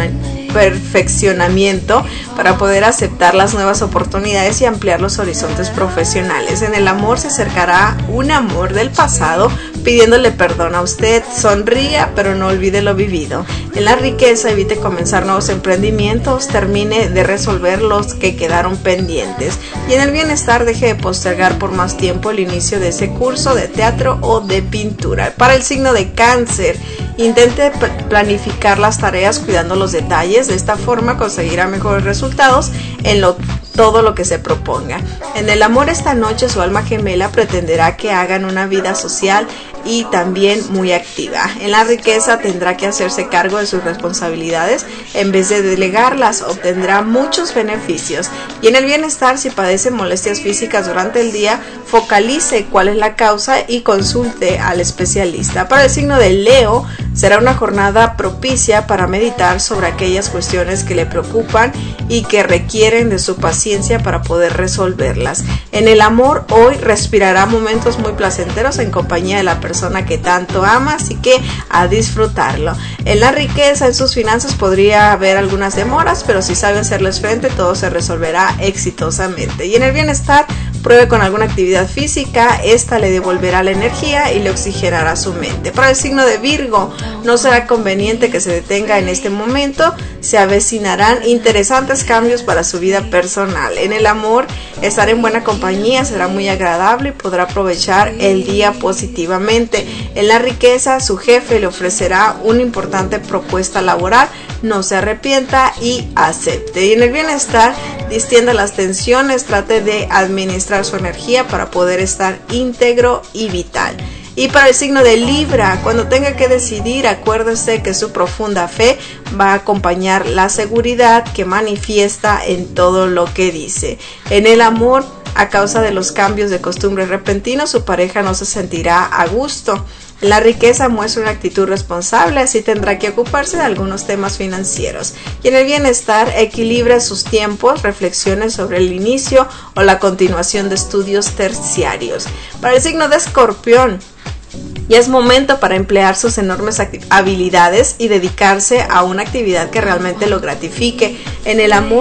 perfeccionamiento para poder aceptar las nuevas oportunidades y ampliar los horizontes profesionales. En el amor, se acercará un amor del pasado pidiéndole perdón a usted. Sonría, pero no olvide lo vivido. En la riqueza, evite comenzar nuevos emprendimientos, termine de resolver los que quedaron pendientes. Y en el bienestar, deje de postergar por más tiempo el inicio de ese curso de teatro o de pintura. Para el signo de Cáncer, intente planificar las tareas cuidando los detalles. De esta forma conseguirá mejores resultados en todo lo que se proponga. En el amor, esta noche su alma gemela pretenderá que hagan una vida social y también muy activa. En la riqueza, tendrá que hacerse cargo de sus responsabilidades en vez de delegarlas. Obtendrá muchos beneficios. Y en el bienestar, si padece molestias físicas durante el día, focalice cuál es la causa y consulte al especialista. Para el signo de Leo, será una jornada propicia para meditar sobre aquellas cuestiones que le preocupan y que requieren de su paciencia para poder resolverlas. En el amor, hoy respirará momentos muy placenteros en compañía de la persona que tanto ama, así que a disfrutarlo. En la riqueza, en sus finanzas podría haber algunas demoras, pero si sabe hacerles frente, todo se resolverá exitosamente. Y en el bienestar, pruebe con alguna actividad física, esta le devolverá la energía y le oxigenará su mente. Para el signo de Virgo, no será conveniente que se detenga en este momento, se avecinarán interesantes cambios para su vida personal. En el amor, estar en buena compañía será muy agradable y podrá aprovechar el día positivamente. En la riqueza, su jefe le ofrecerá una importante propuesta laboral, no se arrepienta y acepte. Y en el bienestar, distienda las tensiones, trate de administrar su energía para poder estar íntegro y vital. Y para el signo de Libra, cuando tenga que decidir, acuérdese que su profunda fe va a acompañar la seguridad que manifiesta en todo lo que dice. En el amor, a causa de los cambios de costumbres repentinos, su pareja no se sentirá a gusto. La riqueza muestra una actitud responsable, así tendrá que ocuparse de algunos temas financieros. Y en el bienestar, equilibra sus tiempos, reflexione sobre el inicio o la continuación de estudios terciarios. Para el signo de Escorpión, ya es momento para emplear sus enormes habilidades y dedicarse a una actividad que realmente lo gratifique. En el amor,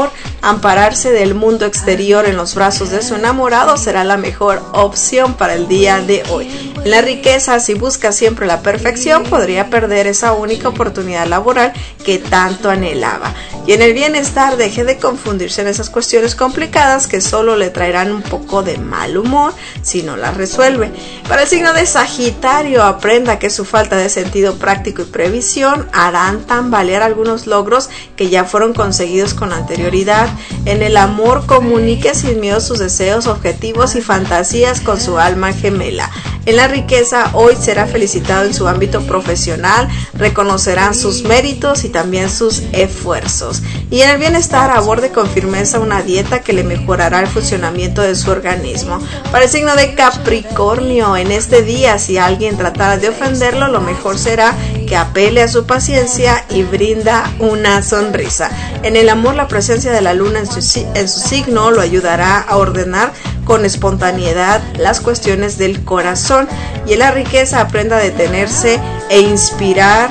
ampararse del mundo exterior en los brazos de su enamorado será la mejor opción para el día de hoy. En la riqueza, si busca siempre la perfección, podría perder esa única oportunidad laboral que tanto anhelaba. Y en el bienestar, deje de confundirse en esas cuestiones complicadas que solo le traerán un poco de mal humor si no las resuelve. Para el signo de Sagitario, aprenda que su falta de sentido práctico y previsión harán tambalear algunos logros que ya fueron conseguidos con anterioridad. En el amor, comunique sin miedo sus deseos, objetivos y fantasías con su alma gemela. En la riqueza, hoy será felicitado en su ámbito profesional, reconocerán sus méritos y también sus esfuerzos. Y en el bienestar, aborde con firmeza una dieta que le mejorará el funcionamiento de su organismo. Para el signo de Capricornio, en este día, si alguien tratara de ofenderlo, lo mejor será que apele a su paciencia y brinda una sonrisa. En el amor, la presencia de la luna en su signo lo ayudará a ordenar con espontaneidad las cuestiones del corazón. Y en la riqueza, aprenda a detenerse e inspirar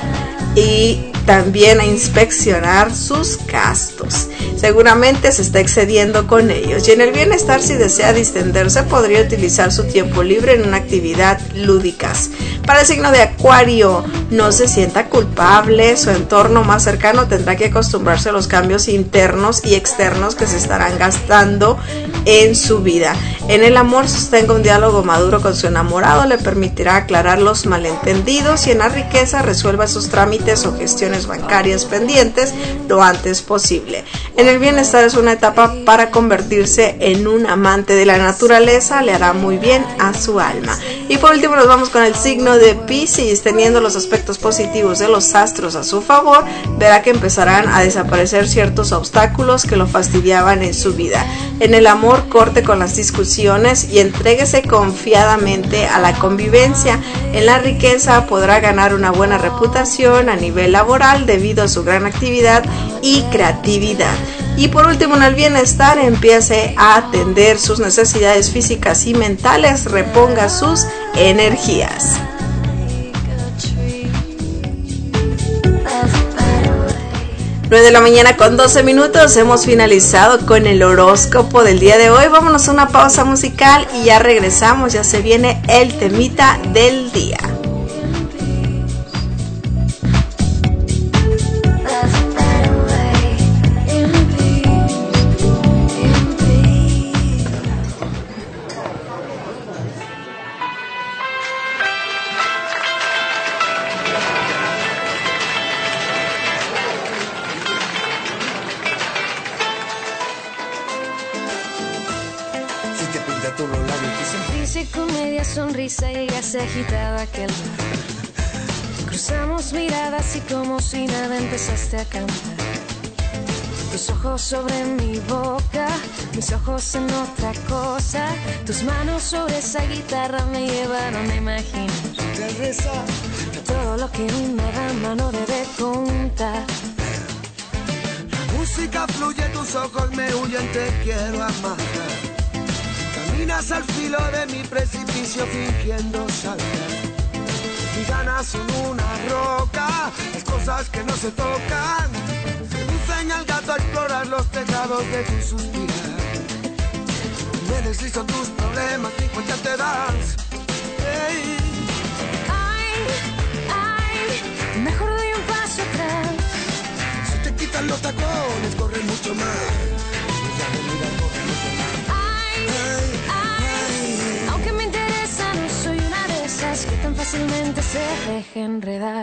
y también a inspeccionar sus gastos. Seguramente se está excediendo con ellos. Y en el bienestar, si desea distenderse, podría utilizar su tiempo libre en una actividad lúdica. Para el signo de Acuario, no se sienta culpable. Su entorno más cercano tendrá que acostumbrarse a los cambios internos y externos que se estarán gastando en su vida. En el amor, sostenga un diálogo maduro con su enamorado, le permitirá aclarar los malentendidos. Y en la riqueza, resuelva sus trámites o gestiones bancarias pendientes lo antes posible. En el bienestar, es una etapa para convertirse en un amante de la naturaleza, le hará muy bien a su alma. Y por último, nos vamos con el signo de Piscis. Teniendo los aspectos positivos de los astros a su favor, verá que empezarán a desaparecer ciertos obstáculos que lo fastidiaban en su vida. En el amor, corte con las discusiones y entréguese confiadamente a la convivencia. En la riqueza, podrá ganar una buena reputación a nivel laboral debido a su gran actividad y creatividad. Y por último, en el bienestar, empiece a atender sus necesidades físicas y mentales, reponga sus energías. Nueve de la mañana con 12 minutos, hemos finalizado con el horóscopo del día de hoy. Vámonos a una pausa musical y ya regresamos, ya se viene el temita del día. Sonrisa y ella se agitaba aquel bar. Cruzamos miradas y como si nada empezaste a cantar. Tus ojos sobre mi boca, mis ojos en otra cosa. Tus manos sobre esa guitarra me llevaron a imaginar todo lo que una dama no debe contar. La música fluye, tus ojos me huyen, te quiero amar. Caminas al filo de mi precipicio fingiendo saltar. Mis ganas son una roca, las cosas que no se tocan. Seducen al gato a explorar los tejados de tu suspirar. Me deslizo tus problemas, ni cuenta te das. Hey. Ay, mejor doy un paso atrás. Si te quitan los tacones, corre mucho más. Que tan fácilmente se deja enredar.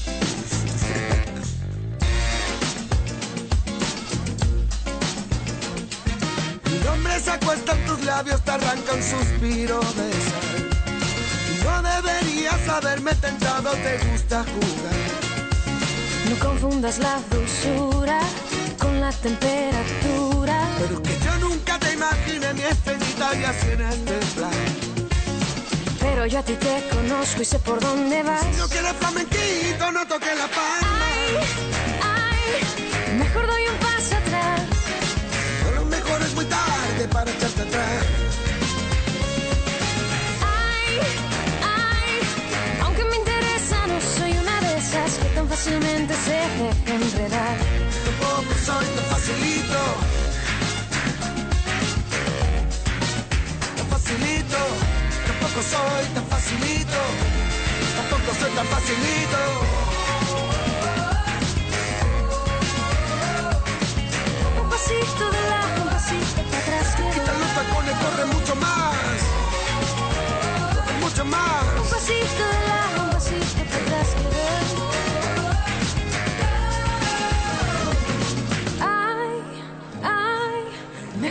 Mi nombre se acuesta en tus labios, te arranca un suspiro de sal. Y no deberías haberme tentado, te gusta jugar. No confundas la dulzura con la temperatura. Pero que yo nunca te imaginé mi estrellita y así en este plan. Pero yo a ti te conozco y sé por dónde vas. Si no quieres flamenquito, no toques la palma. Ay, mejor doy un paso atrás. A lo mejor es muy tarde para echarte atrás. Ay, aunque me interesa, no soy una de esas que tan fácilmente se deja enredar. Tampoco soy tan facilito.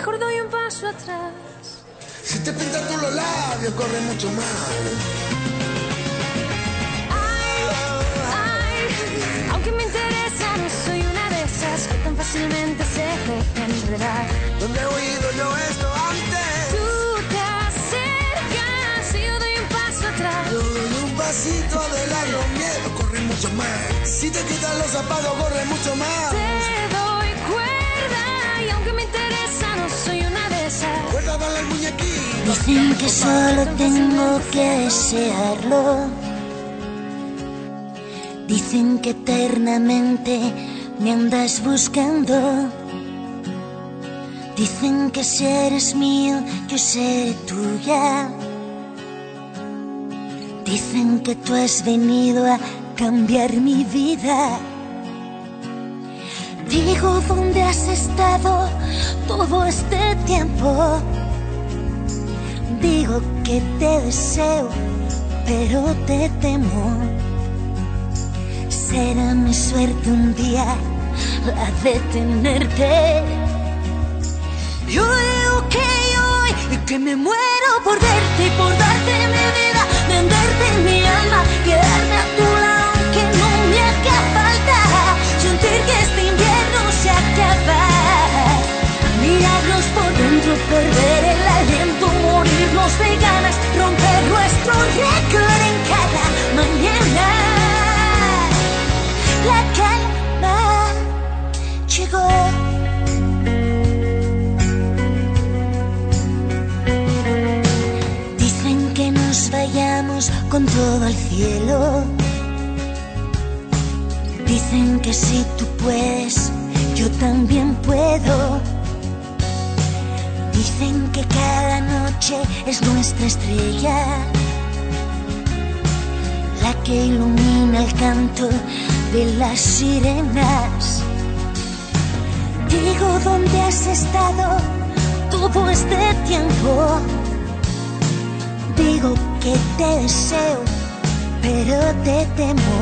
mejor doy un paso atrás. Si te pintas tú los labios, corre mucho más. Aunque me interesa, no soy una de esas que tan fácilmente se dejan enredar. ¿Dónde he oído yo esto antes? Tú te acercas y yo doy un paso atrás. Yo doy un pasito adelante, los miedos corren mucho más. Si te quitan los zapatos, corre mucho más. Te doy cuerda y aunque me interesa, no soy una de esas. Cuerda para el muñequito. Dicen que solo tengo que desearlo. Dicen que eternamente me andas buscando. Dicen que si eres mío, yo seré tuya. Dicen que tú has venido a cambiar mi vida. Digo, ¿dónde has estado todo este tiempo? Digo que te deseo, pero te temo. Será mi suerte un día la de tenerte. Yo digo que hoy y que me muero por verte y por darte mi vida, venderte mi alma, quedarme a tu lado aunque no me haga falta, sentir que este invierno se acaba, mirarnos por dentro, perder el aliento, morirnos de ganas, romper nuestro récord en cada mañana. La calma llegó. Dicen que nos vayamos con todo al cielo. Dicen que si tú puedes, yo también puedo. Dicen que cada noche es nuestra estrella, la que ilumina el canto de las sirenas. Digo, ¿dónde has estado todo este tiempo? Digo que te deseo, pero te temo.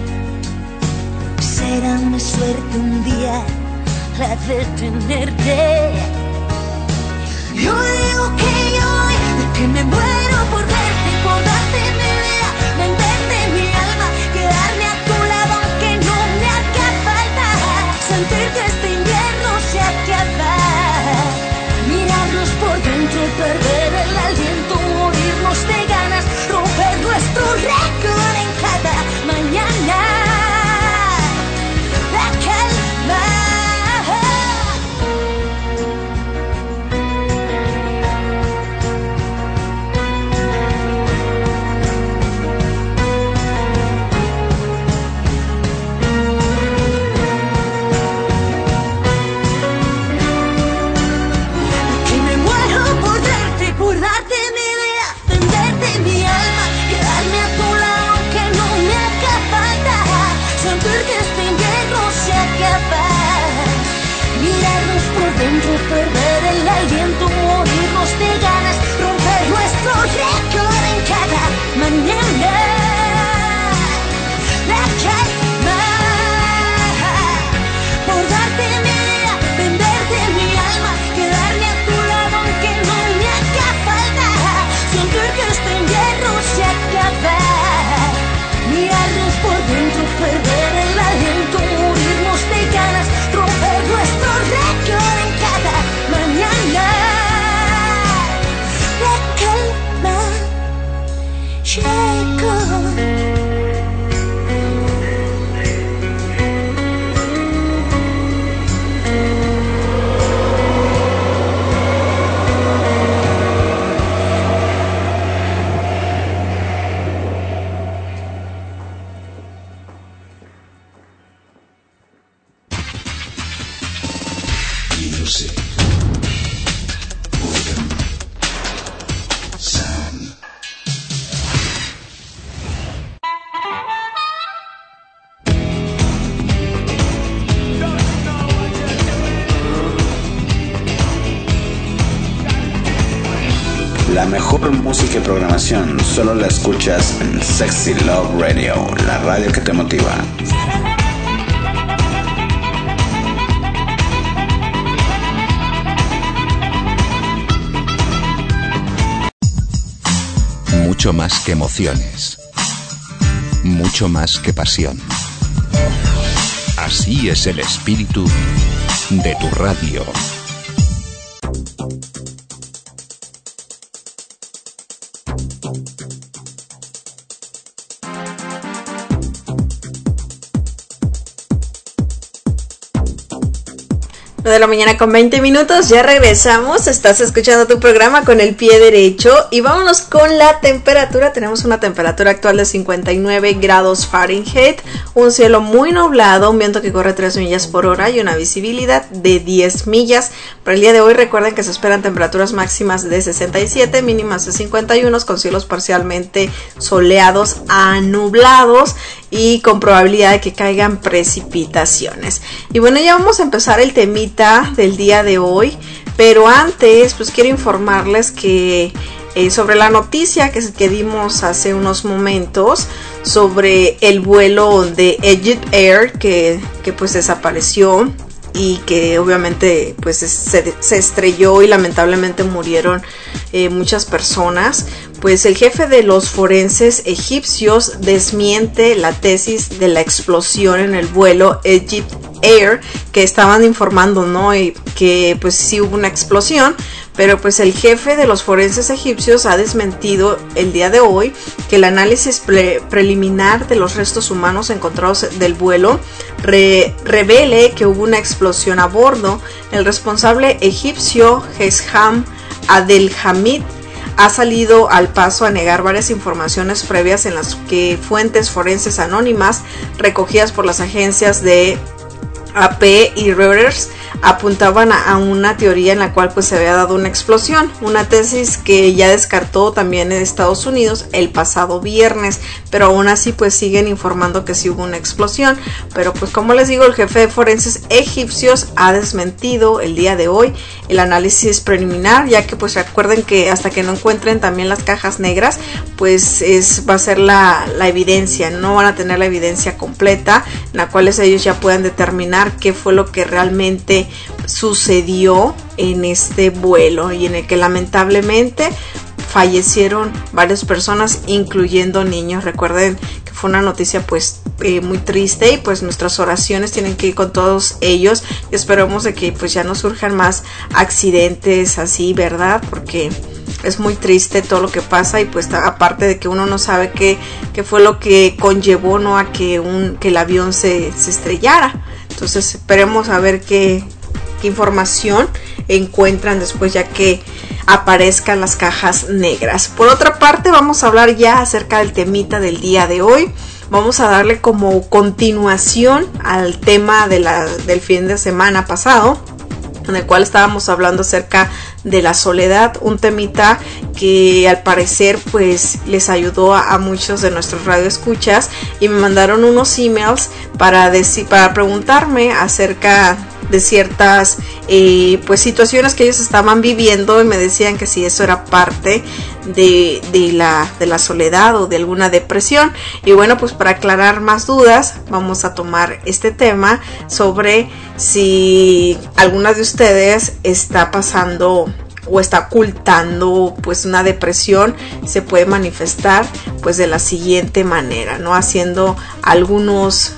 Será mi suerte un día la de tenerte. Yo digo que hoy, que me muero por verte y por darte mi vida, venderte mi alma, quedarme a tu lado aunque no me haga falta, sentir que este invierno se acaba, mirarnos por dentro, perder el aliento, morirnos de ganas, romper nuestro récord en cada mañana. La calma. Perder el aliento, morirnos de ganas, romper nuestro récord en cada mañana. La calma, por darte mi vida, venderte mi alma, quedarme a tu lado aunque no me haga falta, sentir que este invierno se acaba, mirarnos por dentro, perder el aliento, morirnos de ganas, romper nuestro récord en cada mañana. La calma llegó. La mejor música y programación solo la escuchas en Sexy Love Radio, la radio que te motiva. mucho más que emociones, mucho más que pasión. Así es el espíritu de tu radio. De la mañana con 20 minutos, ya regresamos. Estás escuchando tu programa Con el Pie Derecho y vámonos con la temperatura. Tenemos una temperatura actual de 59 grados Fahrenheit, un cielo muy nublado, un viento que corre 3 millas por hora y una visibilidad de 10 millas. Para el día de hoy recuerden que se esperan temperaturas máximas de 67, mínimas de 51, con cielos parcialmente soleados a nublados y con probabilidad de que caigan precipitaciones. Y bueno, ya vamos a empezar el temita del día de hoy, pero antes pues quiero informarles que sobre la noticia que dimos hace unos momentos sobre el vuelo de Egypt Air que pues desapareció y que obviamente pues se estrelló y lamentablemente murieron muchas personas. Pues el jefe de los forenses egipcios desmiente la tesis de la explosión en el vuelo Egypt Air, que estaban informando, ¿no? Y que pues sí hubo una explosión, pero pues el jefe de los forenses egipcios ha desmentido el día de hoy que el análisis preliminar de los restos humanos encontrados del vuelo revele que hubo una explosión a bordo. El responsable egipcio Hesham Abdelhamid ha salido al paso a negar varias informaciones previas en las que fuentes forenses anónimas recogidas por las agencias de AP y Reuters apuntaban a una teoría en la cual pues se había dado una explosión, una tesis que ya descartó también en Estados Unidos el pasado viernes, pero aún así pues siguen informando que sí hubo una explosión. Pero pues como les digo, el jefe de forenses egipcios ha desmentido el día de hoy el análisis preliminar, ya que pues recuerden que hasta que no encuentren también las cajas negras pues va a ser la evidencia, no van a tener la evidencia completa en la cual ellos ya puedan determinar qué fue lo que realmente sucedió en este vuelo y en el que lamentablemente fallecieron varias personas, incluyendo niños. Recuerden que fue una noticia pues muy triste y pues nuestras oraciones tienen que ir con todos ellos y esperamos de que pues ya no surjan más accidentes así, ¿verdad? Porque es muy triste todo lo que pasa y pues aparte de que uno no sabe qué fue lo que conllevó, ¿no?, a que el avión se estrellara. Entonces esperemos a ver qué información encuentran después, ya que aparezcan las cajas negras. Por otra parte, vamos a hablar ya acerca del temita del día de hoy. Vamos a darle como continuación al tema del fin de semana pasado, en el cual estábamos hablando acerca de la soledad, un temita que al parecer pues les ayudó a muchos de nuestros radioescuchas y me mandaron unos emails para preguntarme acerca de ciertas pues situaciones que ellos estaban viviendo y me decían que si eso era parte de la soledad o de alguna depresión. Y bueno, pues para aclarar más dudas vamos a tomar este tema sobre si alguna de ustedes está pasando o está ocultando pues una depresión. Se puede manifestar pues de la siguiente manera, ¿no? Haciendo algunas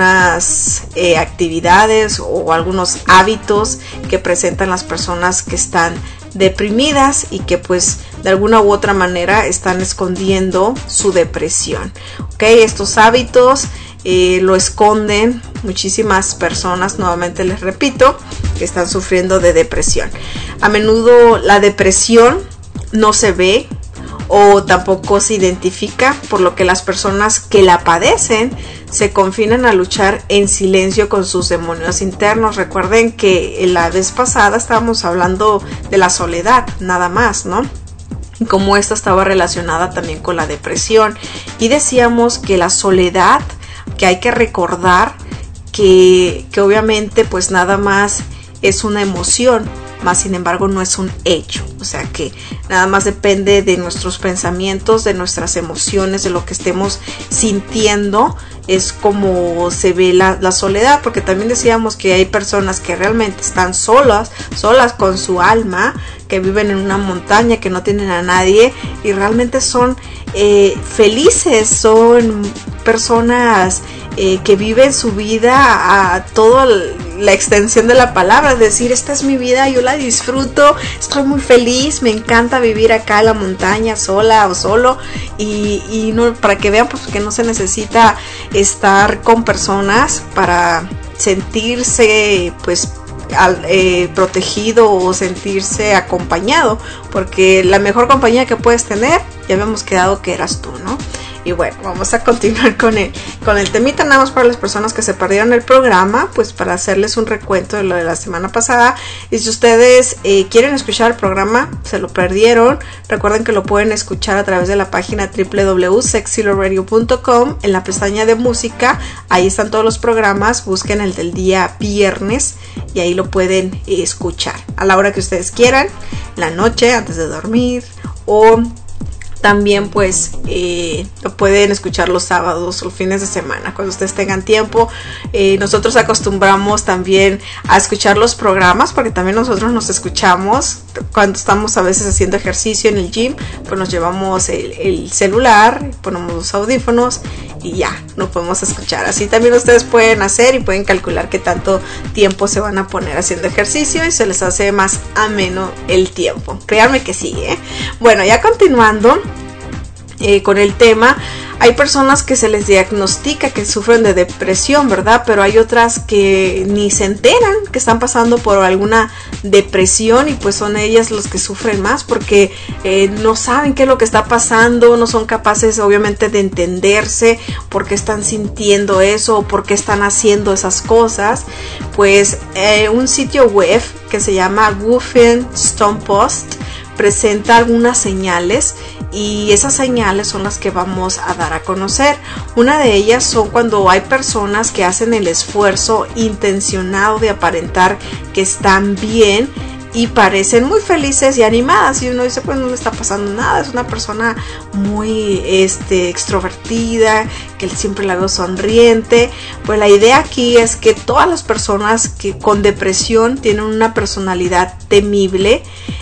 actividades o algunos hábitos que presentan las personas que están deprimidas y que pues de alguna u otra manera están escondiendo su depresión. ¿Ok? Estos hábitos lo esconden muchísimas personas, nuevamente les repito, que están sufriendo de depresión. A menudo la depresión no se ve o tampoco se identifica, por lo que las personas que la padecen se confinan a luchar en silencio con sus demonios internos. Recuerden que la vez pasada estábamos hablando de la soledad, nada más, ¿no? Como esta estaba relacionada también con la depresión. Y decíamos que la soledad, que hay que recordar que obviamente pues nada más es una emoción, más sin embargo no es un hecho. O sea que nada más depende de nuestros pensamientos, de nuestras emociones, de lo que estemos sintiendo, es como se ve la soledad, porque también decíamos que hay personas que realmente están solas con su alma, que viven en una montaña, que no tienen a nadie y realmente son felices, son personas que viven su vida a toda la extensión de la palabra, es decir, esta es mi vida, yo la disfruto, estoy muy feliz, me encanta vivir acá en la montaña sola o solo y no, para que vean pues que no se necesita estar con personas para sentirse pues protegido o sentirse acompañado, porque la mejor compañía que puedes tener, ya habíamos quedado que eras tú, ¿no? Y bueno, vamos a continuar con el temita, nada más para las personas que se perdieron el programa, pues para hacerles un recuento de lo de la semana pasada. Y si ustedes quieren escuchar el programa, se lo perdieron, recuerden que lo pueden escuchar a través de la página www.sexyloradio.com, en la pestaña de música, ahí están todos los programas, busquen el del día viernes y ahí lo pueden escuchar a la hora que ustedes quieran, la noche, antes de dormir, o también pues lo pueden escuchar los sábados o fines de semana cuando ustedes tengan tiempo. Nosotros acostumbramos también a escuchar los programas, porque también nosotros nos escuchamos cuando estamos a veces haciendo ejercicio en el gym, pues nos llevamos el celular, ponemos los audífonos y ya, no podemos escuchar. Así también ustedes pueden hacer y pueden calcular qué tanto tiempo se van a poner haciendo ejercicio y se les hace más ameno el tiempo. Créanme que sí, Bueno, ya continuando con el tema, hay personas que se les diagnostica que sufren de depresión, ¿verdad? Pero hay otras que ni se enteran que están pasando por alguna depresión y pues son ellas los que sufren más porque no saben qué es lo que está pasando, no son capaces obviamente de entenderse por qué están sintiendo eso o por qué están haciendo esas cosas. Pues un sitio web que se llama Huffington Post presenta algunas señales y esas señales son las que vamos a dar a conocer. Una de ellas son cuando hay personas que hacen el esfuerzo intencionado de aparentar que están bien y parecen muy felices y animadas y uno dice pues no le está pasando nada, es una persona muy extrovertida, que siempre la veo sonriente. Pues la idea aquí es que todas las personas que con depresión tienen una personalidad temible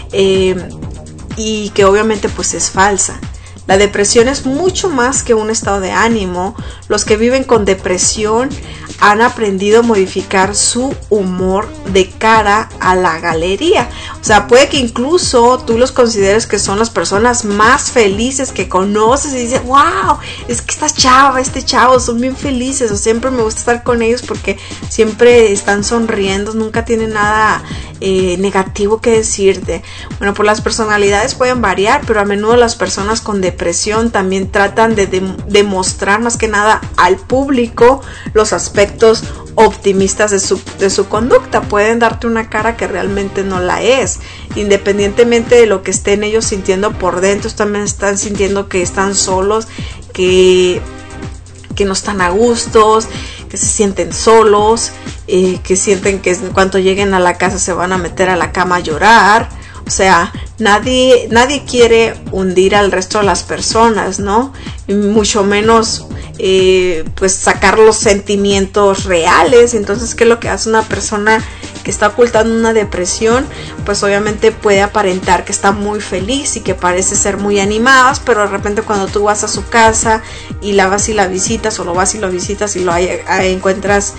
y que obviamente pues es falsa. La depresión es mucho más que un estado de ánimo. Los que viven con depresión han aprendido a modificar su humor de cara a la galería. O sea, puede que incluso tú los consideres que son las personas más felices que conoces y dices, wow, es que esta chava, este chavo son bien felices, o siempre me gusta estar con ellos porque siempre están sonriendo, nunca tienen nada negativo que decirte. Bueno, pues las personalidades pueden variar, pero a menudo las personas con depresión también tratan de demostrar más que nada al público los aspectos optimistas de su conducta. Pueden darte una cara que realmente no la es, independientemente de lo que estén ellos sintiendo por dentro. También están sintiendo que están solos, que no están a gustos, que se sienten solos, que sienten que en cuanto lleguen a la casa se van a meter a la cama a llorar. O sea, nadie quiere hundir al resto de las personas, ¿no? Y mucho menos pues sacar los sentimientos reales. Entonces, ¿qué es lo que hace una persona que está ocultando una depresión? Pues obviamente puede aparentar que está muy feliz y que parece ser muy animada, pero de repente cuando tú vas a su casa y la vas y la visitas, o lo vas y lo visitas y lo encuentras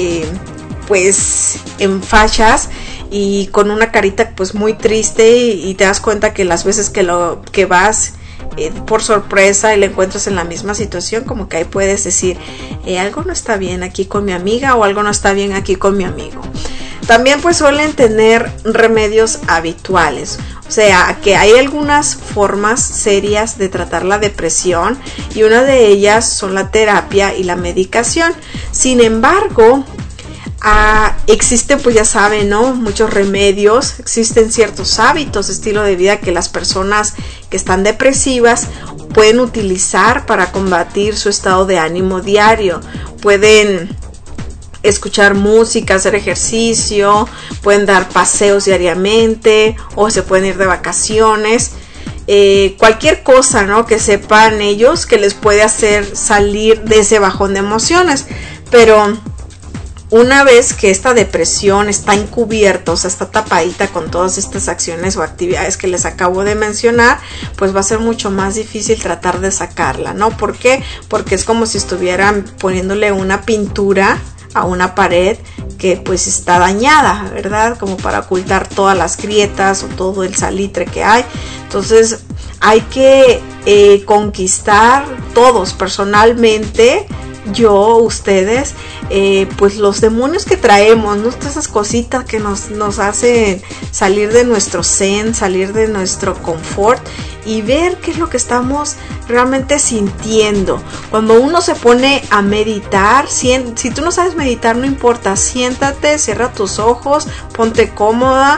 pues en fachas y con una carita pues muy triste, y te das cuenta que las veces que vas por sorpresa y le encuentras en la misma situación, como que ahí puedes decir algo no está bien aquí con mi amiga o algo no está bien aquí con mi amigo. También pues suelen tener remedios habituales, o sea que hay algunas formas serias de tratar la depresión y una de ellas son la terapia y la medicación. Sin embargo, existen, pues ya saben, ¿no?, muchos remedios, existen ciertos hábitos, estilo de vida que las personas que están depresivas pueden utilizar para combatir su estado de ánimo diario. Pueden escuchar música, hacer ejercicio, pueden dar paseos diariamente o se pueden ir de vacaciones. Cualquier cosa, ¿no?, que sepan ellos que les puede hacer salir de ese bajón de emociones. Pero una vez que esta depresión está encubierta, o sea, está tapadita con todas estas acciones o actividades que les acabo de mencionar, pues va a ser mucho más difícil tratar de sacarla, ¿no? ¿Por qué? Porque es como si estuvieran poniéndole una pintura a una pared que pues está dañada, ¿verdad? Como para ocultar todas las grietas o todo el salitre que hay. Entonces hay que conquistar todos personalmente, yo, ustedes, pues los demonios que traemos, ¿no? Todas esas cositas que nos hacen salir de nuestro zen, salir de nuestro confort y ver qué es lo que estamos realmente sintiendo. Cuando uno se pone a meditar, si tú no sabes meditar, no importa, siéntate, cierra tus ojos, ponte cómoda,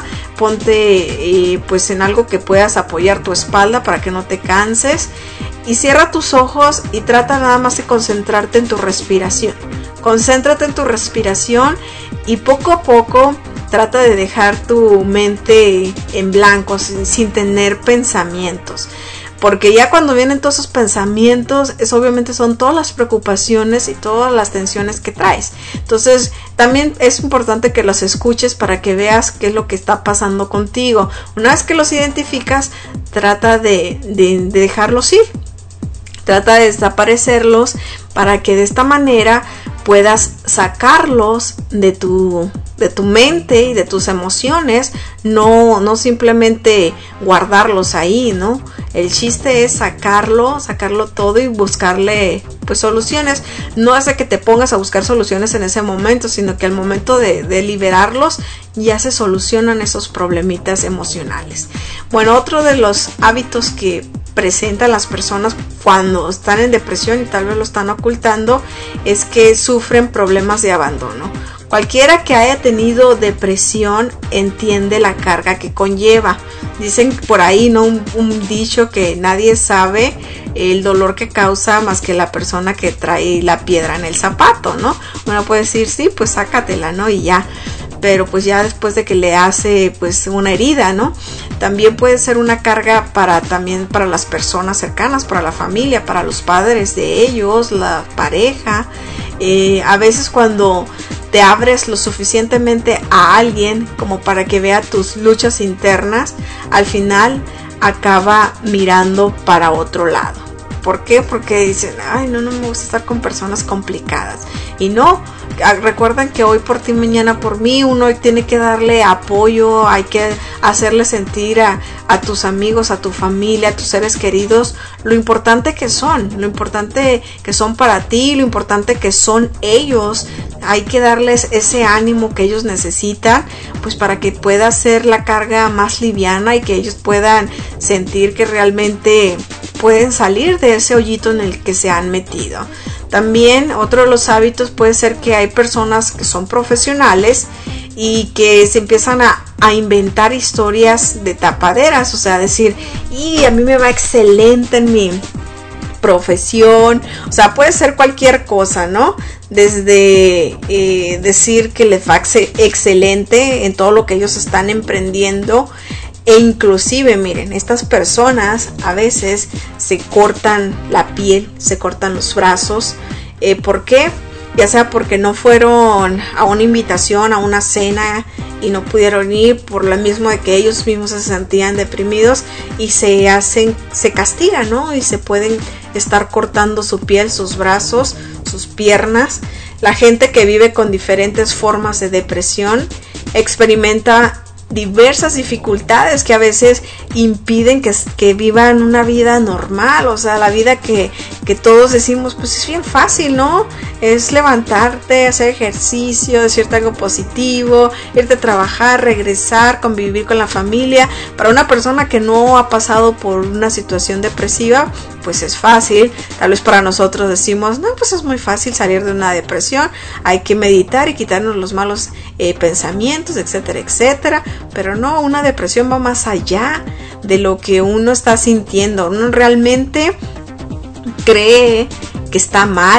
ponte pues en algo que puedas apoyar tu espalda para que no te canses, y cierra tus ojos y trata nada más de concentrarte en tu respiración. Concéntrate en tu respiración y poco a poco trata de dejar tu mente en blanco, sin tener pensamientos. Porque ya cuando vienen todos esos pensamientos, obviamente son todas las preocupaciones y todas las tensiones que traes. Entonces también es importante que los escuches para que veas qué es lo que está pasando contigo. Una vez que los identificas, trata de dejarlos ir. Trata de desaparecerlos para que de esta manera puedas sacarlos de tu mente y de tus emociones, no simplemente guardarlos ahí, ¿no? El chiste es sacarlo todo y buscarle pues soluciones. No es de que te pongas a buscar soluciones en ese momento, sino que al momento de liberarlos ya se solucionan esos problemitas emocionales. Bueno, otro de los hábitos que presentan las personas cuando están en depresión y tal vez lo están ocultando es que sufren problemas de abandono. Cualquiera que haya tenido depresión entiende la carga que conlleva. Dicen por ahí, ¿no?, un dicho que nadie sabe el dolor que causa más que la persona que trae la piedra en el zapato, ¿no? Uno puede decir, sí, pues sácatela, ¿no? Y ya. Pero pues ya después de que le hace pues una herida, ¿no? También puede ser una carga también para las personas cercanas, para la familia, para los padres de ellos, la pareja. A veces cuando te abres lo suficientemente a alguien como para que vea tus luchas internas, al final acaba mirando para otro lado. ¿Por qué? Porque dicen, ay, no me gusta estar con personas complicadas. Y no, recuerdan que hoy por ti, mañana por mí, uno tiene que darle apoyo, hay que hacerle sentir a tus amigos, a tu familia, a tus seres queridos, lo importante que son para ti, lo importante que son ellos. Hay que darles ese ánimo que ellos necesitan, pues para que pueda ser la carga más liviana y que ellos puedan sentir que realmente pueden salir de ese hoyito en el que se han metido. También otro de los hábitos puede ser que hay personas que son profesionales y que se empiezan a inventar historias de tapaderas, o sea, decir, y a mí me va excelente en mi profesión, o sea, puede ser cualquier cosa, ¿no? Desde decir que les va excelente en todo lo que ellos están emprendiendo. E inclusive, miren, estas personas a veces se cortan la piel, se cortan los brazos. ¿Por qué? Ya sea porque no fueron a una invitación, a una cena y no pudieron ir por lo mismo de que ellos mismos se sentían deprimidos y se castigan, ¿no? Y se pueden estar cortando su piel, sus brazos, sus piernas. La gente que vive con diferentes formas de depresión experimenta diversas dificultades que a veces impiden que vivan una vida normal, o sea, la vida que todos decimos, pues es bien fácil, ¿no? Es levantarte, hacer ejercicio, decirte algo positivo, irte a trabajar, regresar, convivir con la familia. Para una persona que no ha pasado por una situación depresiva, pues es fácil. Tal vez para nosotros decimos, no, pues es muy fácil salir de una depresión, hay que meditar y quitarnos los malos pensamientos, etcétera, etcétera. Pero no, una depresión va más allá de lo que uno está sintiendo. Uno realmente cree que está mal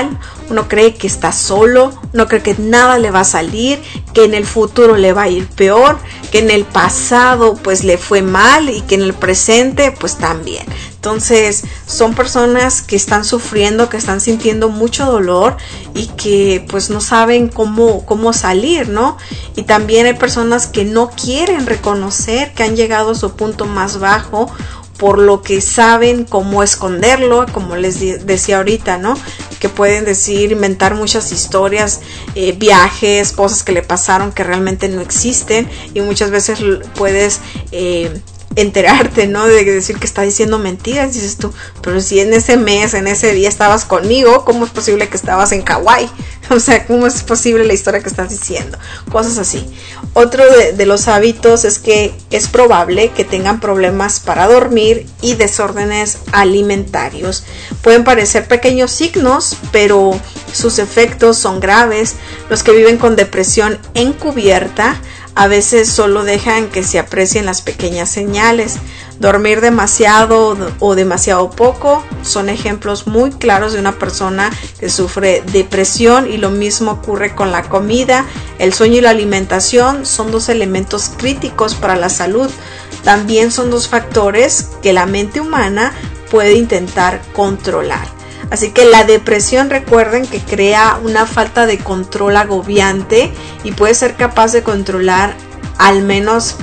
uno cree que está solo, uno cree que nada le va a salir, que en el futuro le va a ir peor, que en el pasado pues le fue mal y que en el presente pues también. Entonces son personas que están sufriendo, que están sintiendo mucho dolor y que pues no saben cómo salir, ¿no? Y también hay personas que no quieren reconocer que han llegado a su punto más bajo, por lo que saben cómo esconderlo, como les decía ahorita, ¿no? Que pueden inventar muchas historias, viajes, cosas que le pasaron que realmente no existen, y muchas veces puedes enterarte, ¿no? De decir que está diciendo mentiras. Dices tú, pero si en ese mes, en ese día estabas conmigo, ¿cómo es posible que estabas en Hawái? O sea, ¿cómo es posible la historia que estás diciendo? Cosas así. Otro de los hábitos es que es probable que tengan problemas para dormir y desórdenes alimentarios. Pueden parecer pequeños signos, pero sus efectos son graves. Los que viven con depresión encubierta a veces solo dejan que se aprecien las pequeñas señales. Dormir demasiado o demasiado poco son ejemplos muy claros de una persona que sufre depresión, y lo mismo ocurre con la comida. El sueño y la alimentación son dos elementos críticos para la salud. También son dos factores que la mente humana puede intentar controlar. Así que la depresión, recuerden que crea una falta de control agobiante y puede ser capaz de controlar al menos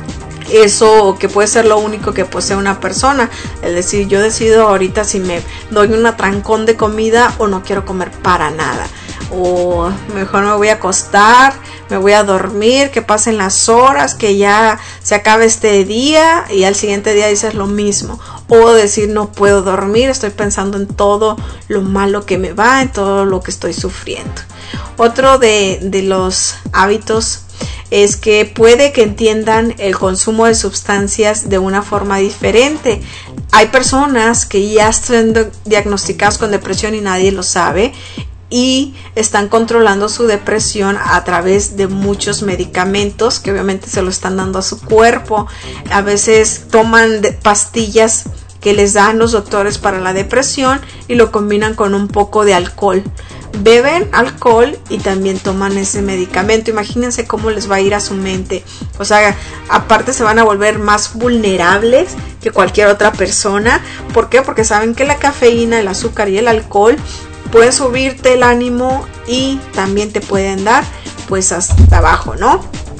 eso, que puede ser lo único que posee una persona. Es decir, yo decido ahorita si me doy un atrancón de comida o no quiero comer para nada. O mejor me voy a acostar, me voy a dormir, que pasen las horas, que ya se acabe este día, y al siguiente día dices lo mismo. O decir, no puedo dormir, estoy pensando en todo lo malo que me va, en todo lo que estoy sufriendo. Otro de los hábitos es que puede que entiendan el consumo de sustancias de una forma diferente. Hay personas que ya están diagnosticadas con depresión y nadie lo sabe, y están controlando su depresión a través de muchos medicamentos que obviamente se lo están dando a su cuerpo. A veces toman pastillas que les dan los doctores para la depresión y lo combinan con un poco de alcohol. Beben alcohol y también toman ese medicamento. Imagínense cómo les va a ir a su mente. O sea, aparte se van a volver más vulnerables que cualquier otra persona. ¿Por qué? Porque saben que la cafeína, el azúcar y el alcohol pueden subirte el ánimo y también te pueden dar pues hasta abajo, ¿no?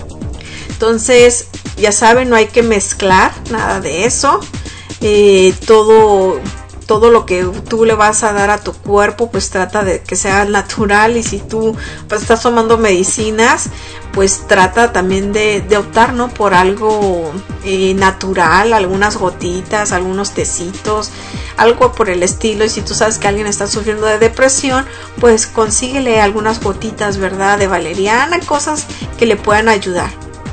Entonces, ya saben, no hay que mezclar nada de eso. Todo lo que tú le vas a dar a tu cuerpo, pues trata de que sea natural. Y si tú pues estás tomando medicinas, pues trata también de optar, ¿no?, por algo natural, algunas gotitas, algunos tecitos, algo por el estilo. Y si tú sabes que alguien está sufriendo de depresión, pues consíguele algunas gotitas, ¿verdad?, de valeriana, cosas que le puedan ayudar.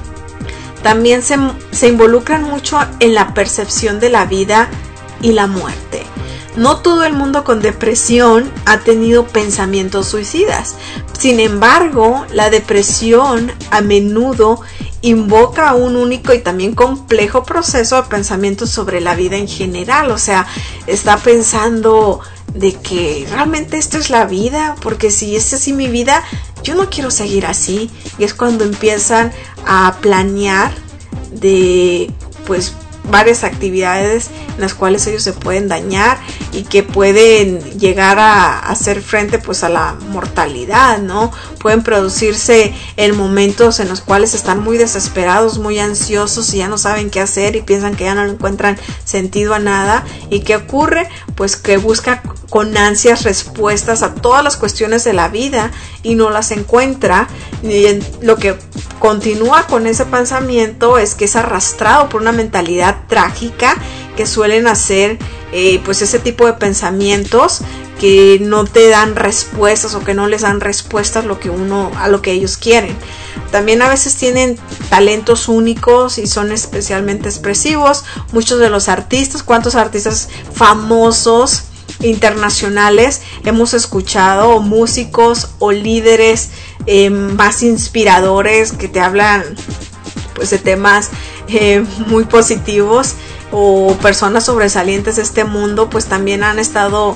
También se involucran mucho en la percepción de la vida y la muerte. No todo el mundo con depresión ha tenido pensamientos suicidas. Sin embargo, la depresión a menudo invoca un único y también complejo proceso de pensamientos sobre la vida en general. O sea, está pensando de que realmente esto es la vida, porque si es así mi vida, yo no quiero seguir así. Y es cuando empiezan a planear de pues varias actividades en las cuales ellos se pueden dañar y que pueden llegar a hacer frente pues a la mortalidad, ¿no? Pueden producirse en momentos en los cuales están muy desesperados, muy ansiosos y ya no saben qué hacer y piensan que ya no le encuentran sentido a nada. ¿Y qué ocurre? Pues que busca con ansias respuestas a todas las cuestiones de la vida y no las encuentra. Y lo que continúa con ese pensamiento es que es arrastrado por una mentalidad trágica que suelen hacer pues ese tipo de pensamientos que no te dan respuestas o que no les dan respuestas a lo que ellos quieren. También a veces tienen talentos únicos y son especialmente expresivos. Muchos de los artistas, ¿cuántos artistas famosos internacionales hemos escuchado, o músicos o líderes más inspiradores que te hablan pues de temas muy positivos, o personas sobresalientes de este mundo, pues también han estado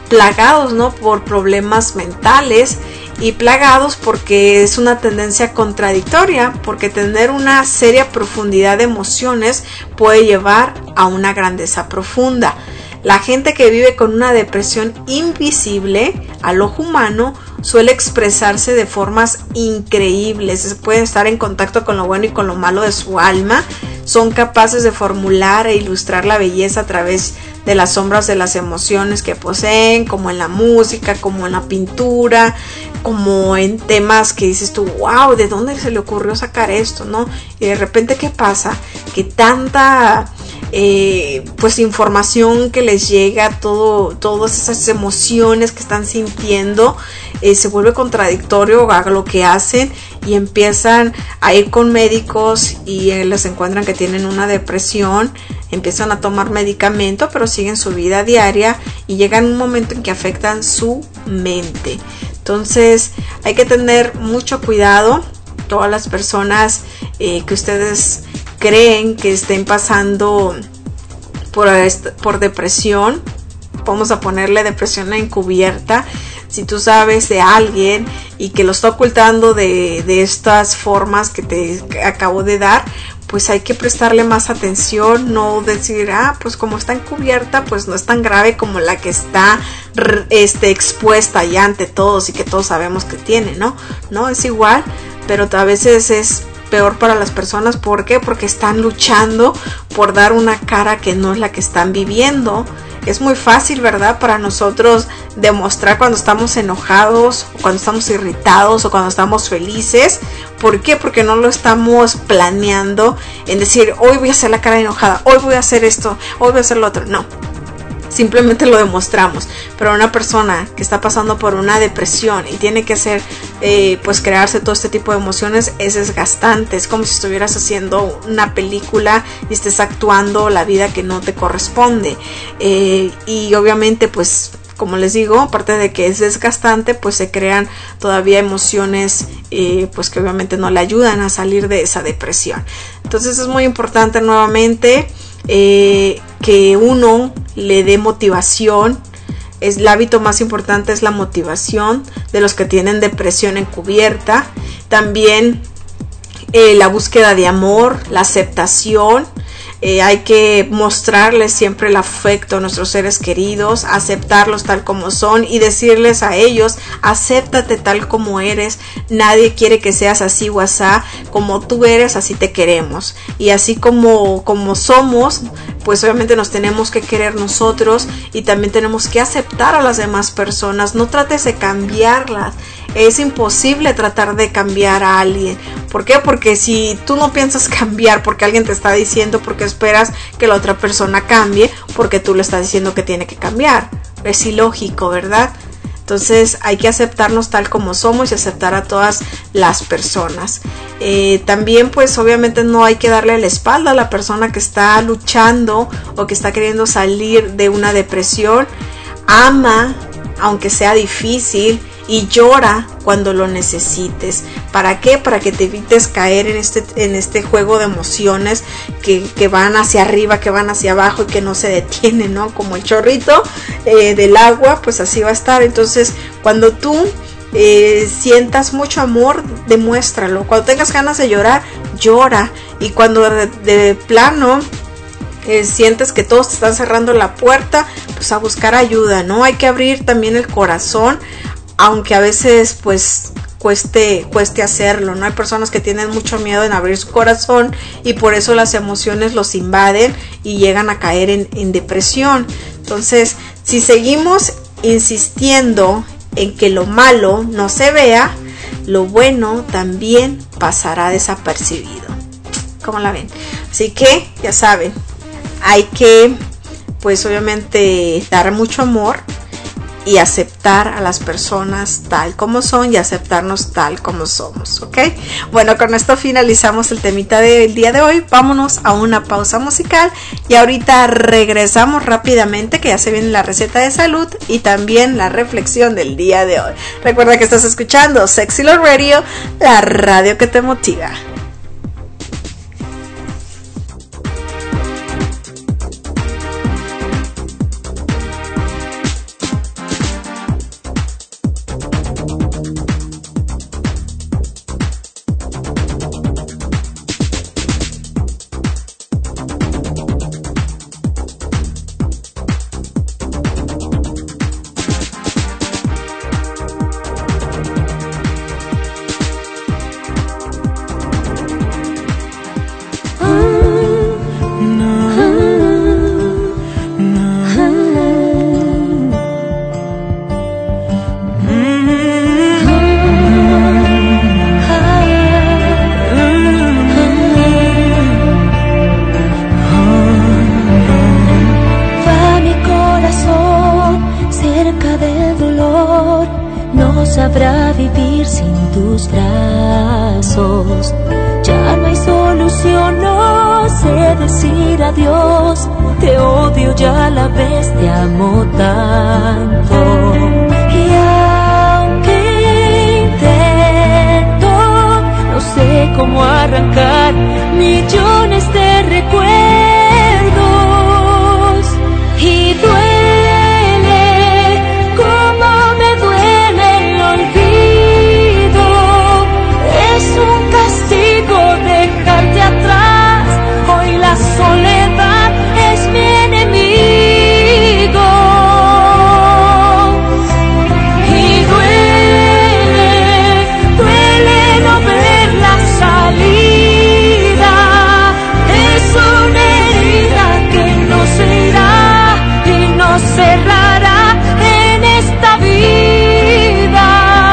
plagados, ¿no?, por problemas mentales y plagados porque es una tendencia contradictoria, porque tener una seria profundidad de emociones puede llevar a una grandeza profunda. La gente que vive con una depresión invisible al ojo humano suele expresarse de formas increíbles, pueden estar en contacto con lo bueno y con lo malo de su alma, son capaces de formular e ilustrar la belleza a través de las sombras de las emociones que poseen, como en la música, como en la pintura, como en temas que dices tú, wow, ¿de dónde se le ocurrió sacar esto?, ¿no? Y de repente, ¿qué pasa? Que tanta pues información que les llega, todas esas emociones que están sintiendo, se vuelve contradictorio a lo que hacen y empiezan a ir con médicos y les encuentran que tienen una depresión, empiezan a tomar medicamento, pero siguen su vida diaria y llegan un momento en que afectan su mente. Entonces hay que tener mucho cuidado. Todas las personas que ustedes creen que estén pasando por depresión, vamos a ponerle depresión encubierta. Si tú sabes de alguien y que lo está ocultando de estas formas que te acabo de dar, pues hay que prestarle más atención, no decir, pues como está encubierta, pues no es tan grave como la que está expuesta ya ante todos y que todos sabemos que tiene, ¿no? No, es igual, pero a veces es peor para las personas. ¿Por qué? Porque están luchando por dar una cara que no es la que están viviendo. Es muy fácil, ¿verdad?, para nosotros demostrar cuando estamos enojados, o cuando estamos irritados, o cuando estamos felices. ¿Por qué? Porque no lo estamos planeando en decir, hoy voy a hacer la cara enojada, hoy voy a hacer esto, hoy voy a hacer lo otro. No, simplemente lo demostramos. Pero una persona que está pasando por una depresión y tiene que hacer, pues crearse todo este tipo de emociones, es desgastante. Es como si estuvieras haciendo una película y estés actuando la vida que no te corresponde. Y obviamente, pues como les digo, aparte de que es desgastante, pues se crean todavía emociones pues que obviamente no le ayudan a salir de esa depresión. Entonces es muy importante nuevamente que uno le dé motivación. El hábito más importante es la motivación de los que tienen depresión encubierta. También la búsqueda de amor, la aceptación. Hay que mostrarles siempre el afecto a nuestros seres queridos, aceptarlos tal como son y decirles a ellos, acéptate tal como eres, nadie quiere que seas así o asá, como tú eres así te queremos, y así como somos, pues obviamente nos tenemos que querer nosotros y también tenemos que aceptar a las demás personas. No trates de cambiarlas, es imposible tratar de cambiar a alguien. ¿Por qué? Porque si tú no piensas cambiar porque alguien te está diciendo, porque esperas que la otra persona cambie porque tú le estás diciendo que tiene que cambiar. Es ilógico, ¿verdad? Entonces hay que aceptarnos tal como somos y aceptar a todas las personas. También pues obviamente no hay que darle la espalda a la persona que está luchando o que está queriendo salir de una depresión. Ama, aunque sea difícil, y llora cuando lo necesites. ¿Para qué? Para que te evites caer en este juego de emociones que van hacia arriba, que van hacia abajo y que no se detienen, ¿no? Como el chorrito del agua, pues así va a estar. Entonces, cuando tú sientas mucho amor, demuéstralo. Cuando tengas ganas de llorar, llora. Y cuando de plano sientes que todos te están cerrando la puerta, pues a buscar ayuda, ¿no? Hay que abrir también el corazón, aunque a veces pues cueste hacerlo, ¿no? Hay personas que tienen mucho miedo en abrir su corazón y por eso las emociones los invaden y llegan a caer en depresión. Entonces, si seguimos insistiendo en que lo malo no se vea, lo bueno también pasará desapercibido. ¿Cómo la ven? Así que, ya saben, hay que, pues obviamente, dar mucho amor y aceptar a las personas tal como son y aceptarnos tal como somos, ¿ok? Bueno, con esto finalizamos el temita del día de hoy. Vámonos a una pausa musical y ahorita regresamos rápidamente, que ya se viene la receta de salud y también la reflexión del día de hoy. Recuerda que estás escuchando Sexy Love Radio, la radio que te motiva. sabrá vivir sin tus brazos. Ya no hay solución, no sé decir adiós. Te odio y a la vez te amo tanto. Y aunque intento, no sé cómo arrancar millones de recuerdos. Y duele como me duele el olvido. Es un castigo dejarte atrás. Hoy la soledad es mi enemigo. Y duele no ver la salida. Es una herida que no se irá y no cerrará en esta vida.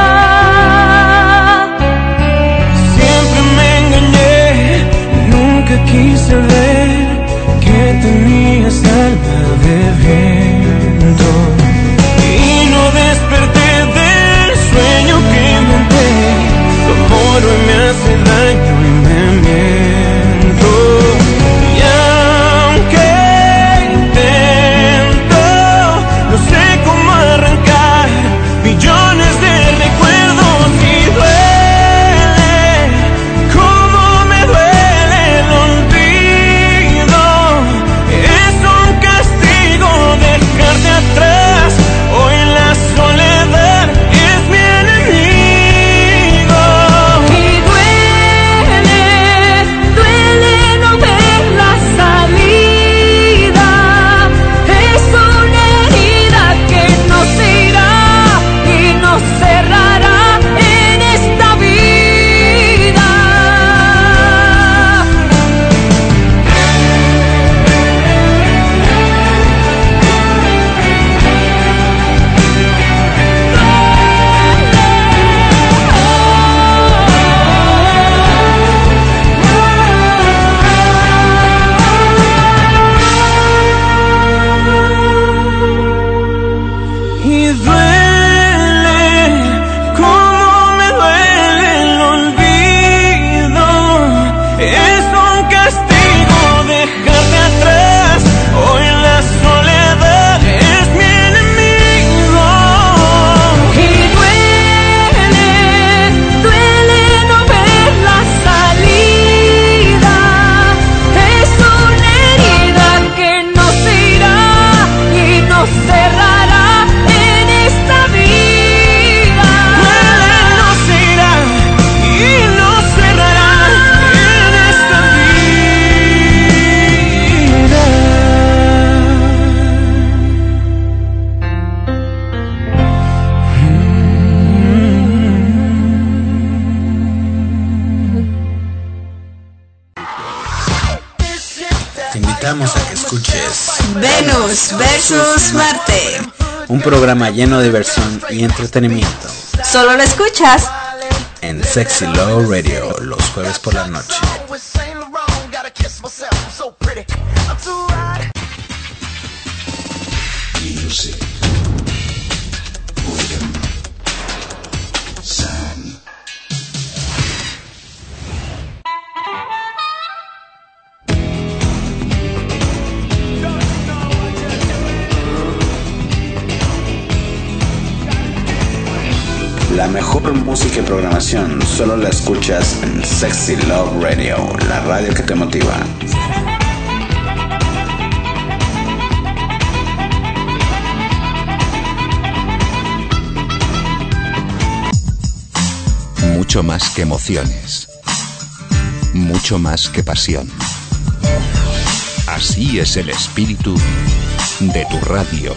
Siempre me engañé, nunca quise ver que tenías alma de viento. Y no desperté del sueño que monté. Tu amor hoy me hace daño y me miento. Y aunque intento, no sé cómo arrancar millones de recuerdos. Y duele como me duele el olvido. Es un castigo dejarte atrás. Hoy la soledad es mi enemigo. Y duele no ver la salida. Es una herida que no se irá y no cerrará en esta vida. Y duele como me duele el olvido. Es un castigo dejarte atrás. Hoy la soledad es mi enemigo. Y duele no ver la salida. Es una herida que no se irá y no cerrará en esta vida. No se irá y no cerrará en esta vida. Te invitamos a que escuches Venus versus Marte. un programa lleno de diversión y entretenimiento Solo lo escuchas en Sexy Love Radio los jueves por la noche. Music. Rhythm. Sound. La mejor música y programación solo la escuchas en Sexy Love Radio, la radio que te motiva. Mucho más que emociones. Mucho más que pasión. Así es el espíritu de tu radio.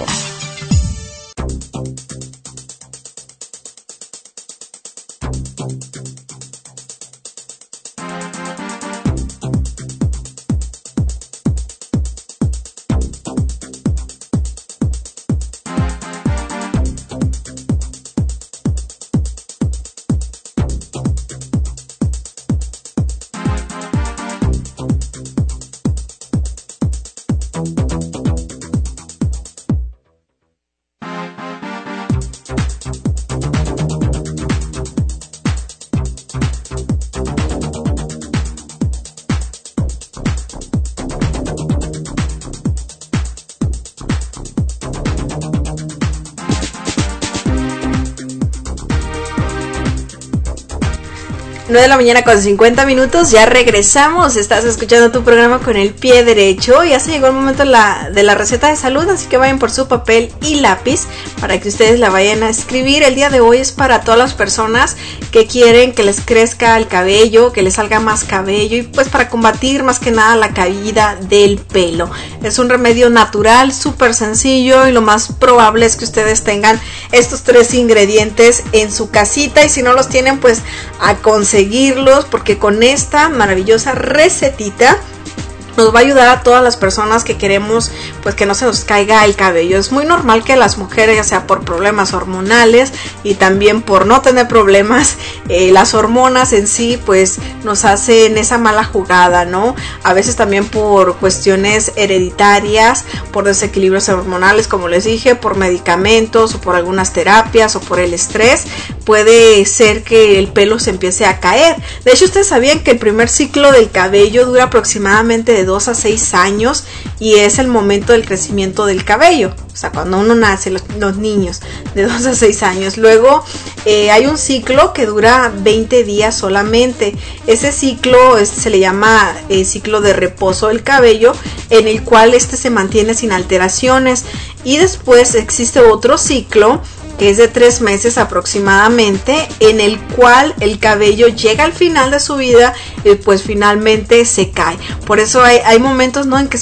9 de la mañana con 50 minutos, ya regresamos. Estás escuchando tu programa Con el Pie Derecho. Ya se llegó el momento de la receta de salud, así que vayan por su papel y lápiz para que ustedes la vayan a escribir. El día de hoy es para todas las personas que quieren que les crezca el cabello, que les salga más cabello y pues para combatir más que nada la caída del pelo. Es un remedio natural, súper sencillo, y lo más probable es que ustedes tengan estos 3 ingredientes en su casita, y si no los tienen, pues a conseguirlos, porque con esta maravillosa recetita nos va a ayudar a todas las personas que queremos pues que no se nos caiga el cabello. Es muy normal que las mujeres, ya sea por problemas hormonales y también por no tener problemas, las hormonas en sí pues nos hacen esa mala jugada, ¿no? A veces también por cuestiones hereditarias, por desequilibrios hormonales, como les dije, por medicamentos o por algunas terapias o por el estrés, puede ser que el pelo se empiece a caer. De hecho, ustedes sabían que el primer ciclo del cabello dura aproximadamente de 2 a 6 años y es el momento del crecimiento del cabello, o sea, cuando uno nace, los niños de 2 a 6 años. Luego hay un ciclo que dura 20 días solamente. Ese ciclo se le llama ciclo de reposo del cabello, en el cual se mantiene sin alteraciones, y después existe otro ciclo que es de 3 meses aproximadamente, en el cual el cabello llega al final de su vida y pues finalmente se cae. Por eso hay momentos, ¿no?, en que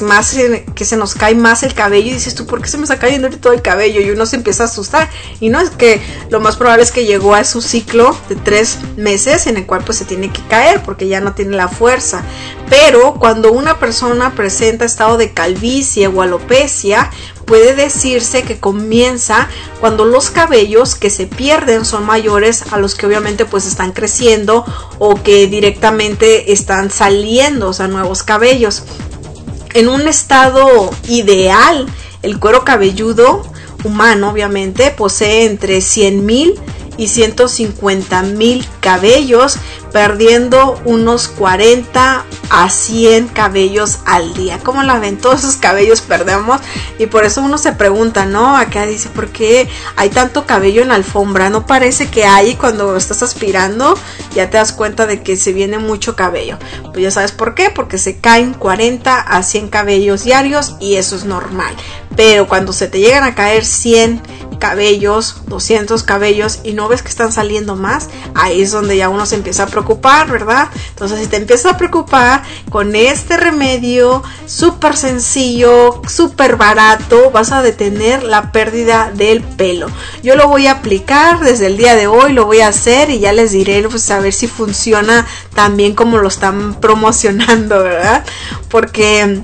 se nos cae más el cabello y dices tú, ¿por qué se me está cayendo todo el cabello? Y uno se empieza a asustar, y no, es que lo más probable es que llegó a su ciclo de 3 meses en el cual pues se tiene que caer porque ya no tiene la fuerza. Pero cuando una persona presenta estado de calvicie o alopecia, puede decirse que comienza cuando los cabellos que se pierden son mayores a los que obviamente pues están creciendo o que directamente están saliendo, o sea, nuevos cabellos. En un estado ideal, el cuero cabelludo humano obviamente posee entre 100,000 y 150,000 cabellos, perdiendo unos 40 a 100 cabellos al día. ¿Cómo la ven? Todos esos cabellos perdemos, y por eso uno se pregunta, ¿no? Acá dice, ¿por qué hay tanto cabello en la alfombra? No parece que hay, cuando estás aspirando ya te das cuenta de que se viene mucho cabello. Pues ya sabes por qué, porque se caen 40 a 100 cabellos diarios, y eso es normal. Pero cuando se te llegan a caer 100 cabellos, 200 cabellos y no ves que están saliendo más, ahí es donde ya uno se empieza a preocupar, ¿verdad? Entonces, si te empiezas a preocupar, con este remedio súper sencillo, súper barato, vas a detener la pérdida del pelo. Yo lo voy a aplicar desde el día de hoy, lo voy a hacer y ya les diré, pues, a ver si funciona tan bien como lo están promocionando, ¿verdad? Porque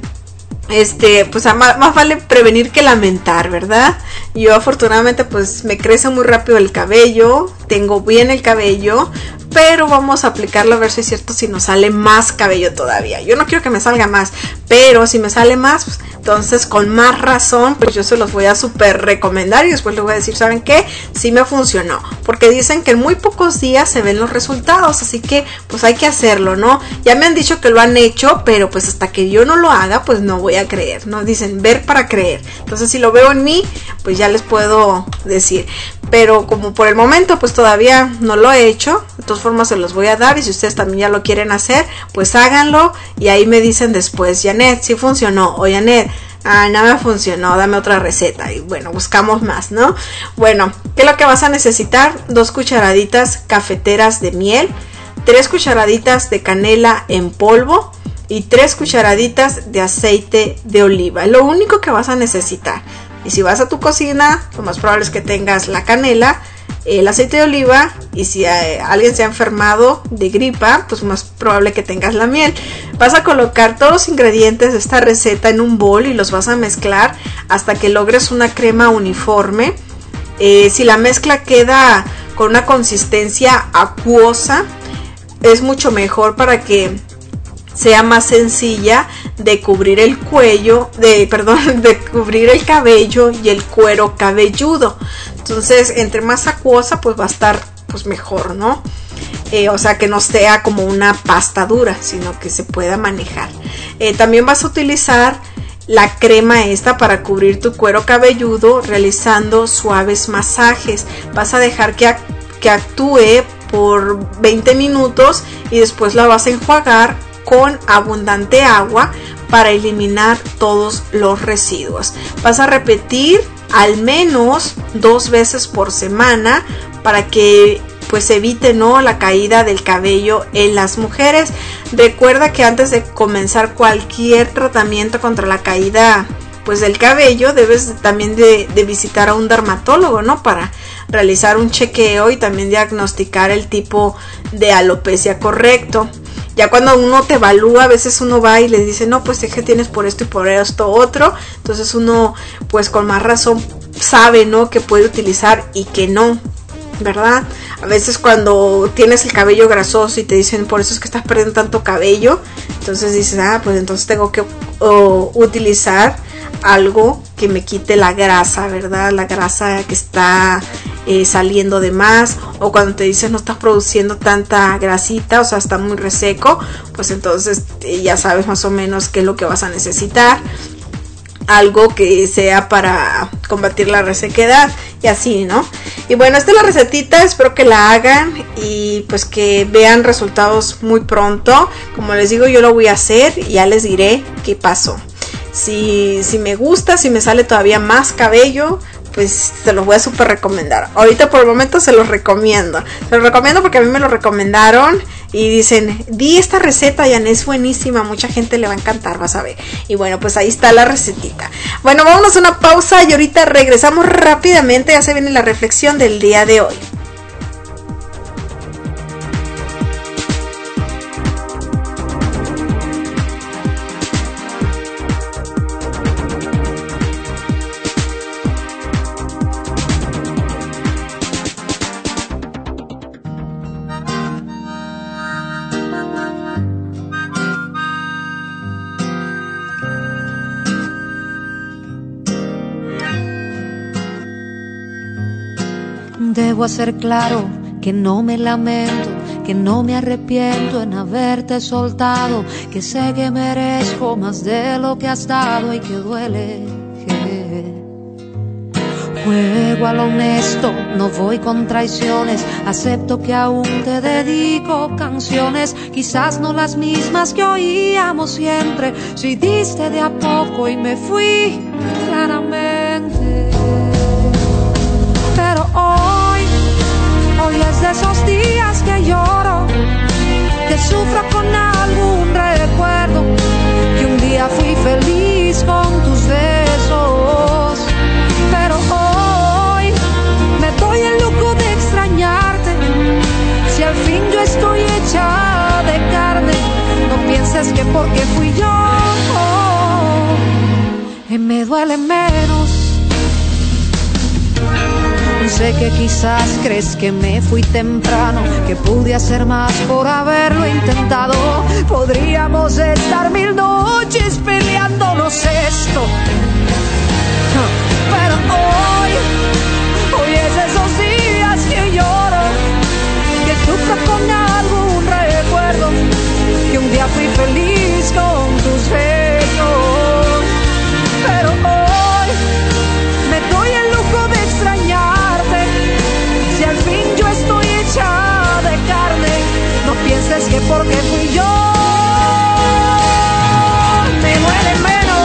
pues más vale prevenir que lamentar, ¿verdad? Yo afortunadamente pues me crece muy rápido el cabello, tengo bien el cabello, pero vamos a aplicarlo a ver si es cierto, si nos sale más cabello todavía. Yo no quiero que me salga más, pero si me sale más, pues, entonces con más razón pues yo se los voy a súper recomendar, y después les voy a decir, ¿saben qué? Sí me funcionó, porque dicen que en muy pocos días se ven los resultados, así que pues hay que hacerlo, ¿no? Ya me han dicho que lo han hecho, pero pues hasta que yo no lo haga pues no voy a creer, ¿no? Dicen ver para creer. Entonces, si lo veo en mí, pues ya les puedo decir, pero como por el momento pues todavía no lo he hecho, de todas formas se los voy a dar, y si ustedes también ya lo quieren hacer, pues háganlo y ahí me dicen después, Janet, ¿sí funcionó? O Janet, no me funcionó, dame otra receta. Y bueno, buscamos más, ¿no? Bueno, ¿qué es lo que vas a necesitar? 2 cucharaditas cafeteras de miel, 3 cucharaditas de canela en polvo y 3 cucharaditas de aceite de oliva. Es lo único que vas a necesitar. Y si vas a tu cocina, lo más probable es que tengas la canela, el aceite de oliva, y si alguien se ha enfermado de gripa, pues más probable que tengas la miel. Vas a colocar todos los ingredientes de esta receta en un bol y los vas a mezclar hasta que logres una crema uniforme. Si la mezcla queda con una consistencia acuosa, es mucho mejor para que sea más sencilla de cubrir el cuello, de cubrir el cabello y el cuero cabelludo. Entonces, entre más acuosa, pues va a estar pues mejor, ¿no? O sea, que no sea como una pasta dura, sino que se pueda manejar. También vas a utilizar la crema esta para cubrir tu cuero cabelludo realizando suaves masajes. Vas a dejar que actúe por 20 minutos y después la vas a enjuagar con abundante agua para eliminar todos los residuos. Vas a repetir al menos 2 veces por semana para que pues evite, ¿no?, la caída del cabello en las mujeres. Recuerda que antes de comenzar cualquier tratamiento contra la caída pues del cabello, debes también de visitar a un dermatólogo, ¿no?, para realizar un chequeo y también diagnosticar el tipo de alopecia correcto. Ya cuando uno te evalúa, a veces uno va y le dice, no, pues es que tienes por esto y por esto otro. Entonces uno pues con más razón sabe, ¿no?, que puede utilizar y que no, ¿verdad? A veces cuando tienes el cabello grasoso y te dicen, por eso es que estás perdiendo tanto cabello, entonces dices, pues entonces tengo que utilizar algo que me quite la grasa, ¿verdad? La grasa que está saliendo de más, o cuando te dicen no estás produciendo tanta grasita, o sea, está muy reseco, pues entonces ya sabes más o menos qué es lo que vas a necesitar. Algo que sea para combatir la resequedad y así, ¿no? Y bueno, esta es la recetita, espero que la hagan y pues que vean resultados muy pronto. Como les digo, yo lo voy a hacer y ya les diré qué pasó. Si me gusta, si me sale todavía más cabello, pues se los voy a súper recomendar. Ahorita por el momento se los recomiendo. Se los recomiendo porque a mí me lo recomendaron y dicen, di esta receta, Janet, es buenísima, mucha gente le va a encantar, vas a ver. Y bueno, pues ahí está la recetita. Bueno, vámonos a una pausa y ahorita regresamos rápidamente. Ya se viene la reflexión del día de hoy. Debo hacer claro que no me lamento, que no me arrepiento en haberte soltado, que sé que merezco más de lo que has dado y que duele. Juego a lo honesto, no voy con traiciones, acepto que aún te dedico canciones, quizás no las mismas que oíamos siempre, si diste de a poco y me fui claramente. Pero hoy es de esos días que lloro, que sufro con algún recuerdo, que un día fui feliz con tus besos. Pero hoy me doy el lujo de extrañarte, si al fin yo estoy hecha de carne, no pienses que porque fui yo, me duele menos. Sé que quizás crees que me fui temprano, que pude hacer más por haberlo intentado. Podríamos estar 1000 noches peleándonos esto. Pero hoy es de esos días que lloro, que sufro con algún recuerdo, que un día fui feliz con tus besos. Pero hoy me doy el lujo de extrañarte, si al fin yo estoy hecha de carne, no pienses que porque fui yo me duele menos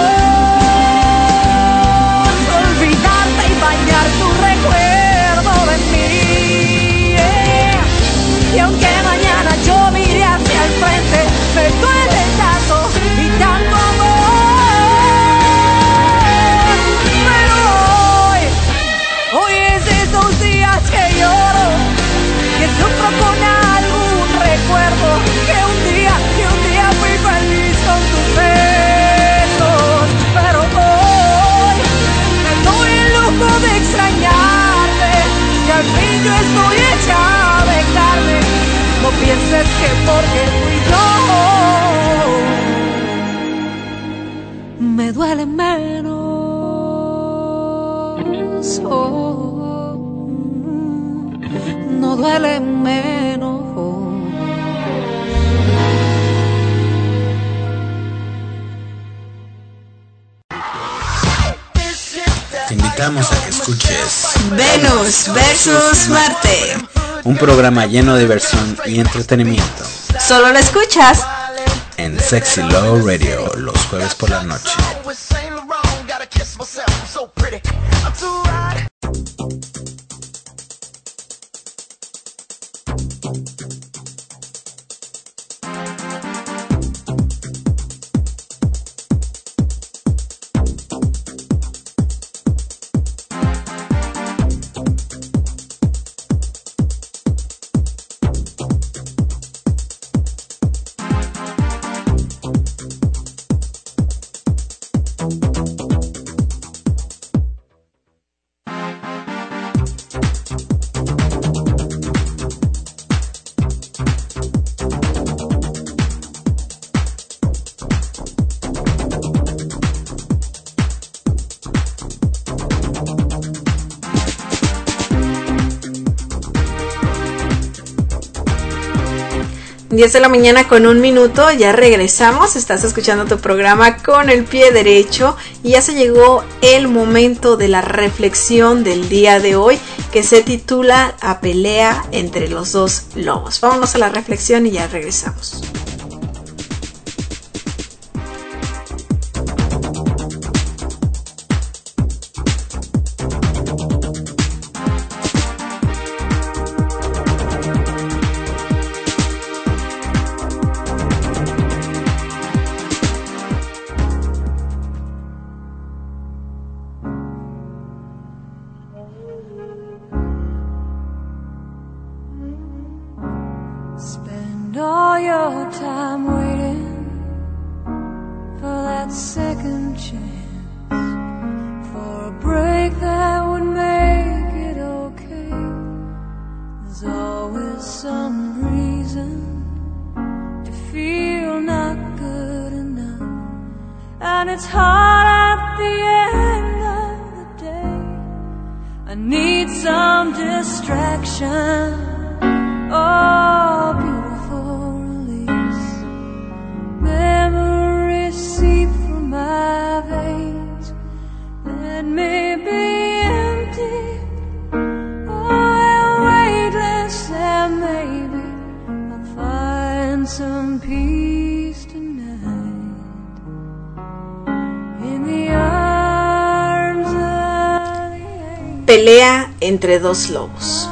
olvidarte y bañar tu recuerdo de mí, Y aunque mañana yo mire hacia el frente, me duele tanto y tanto amor. Pero hoy es de esos días que lloro, que sufro con algún recuerdo, que un día fui feliz con tus besos. Pero hoy me doy el lujo de extrañarte, y al fin yo estoy hecha de carne, no pienses que porque fui yo me duele menos. No duele menos. Te invitamos a que escuches Venus versus Marte. un programa lleno de diversión y entretenimiento. Solo lo escuchas en Sexy Love Radio los jueves por la noche. Diez de la mañana con 1 minuto, ya regresamos, estás escuchando tu programa Con el Pie Derecho y ya se llegó el momento de la reflexión del día de hoy que se titula A pelea entre los dos lobos. Vámonos a la reflexión y ya regresamos. All your time waiting for that second chance, for a break that would make it okay. There's always some reason to feel not good enough, and it's hard at the end of the day. I need some distraction. Oh, beautiful release. Memories seep from my veins. Let me be empty. Oh, weightless, and maybe I'll find some peace tonight in the arms of the angel. Pelea entre dos lobos.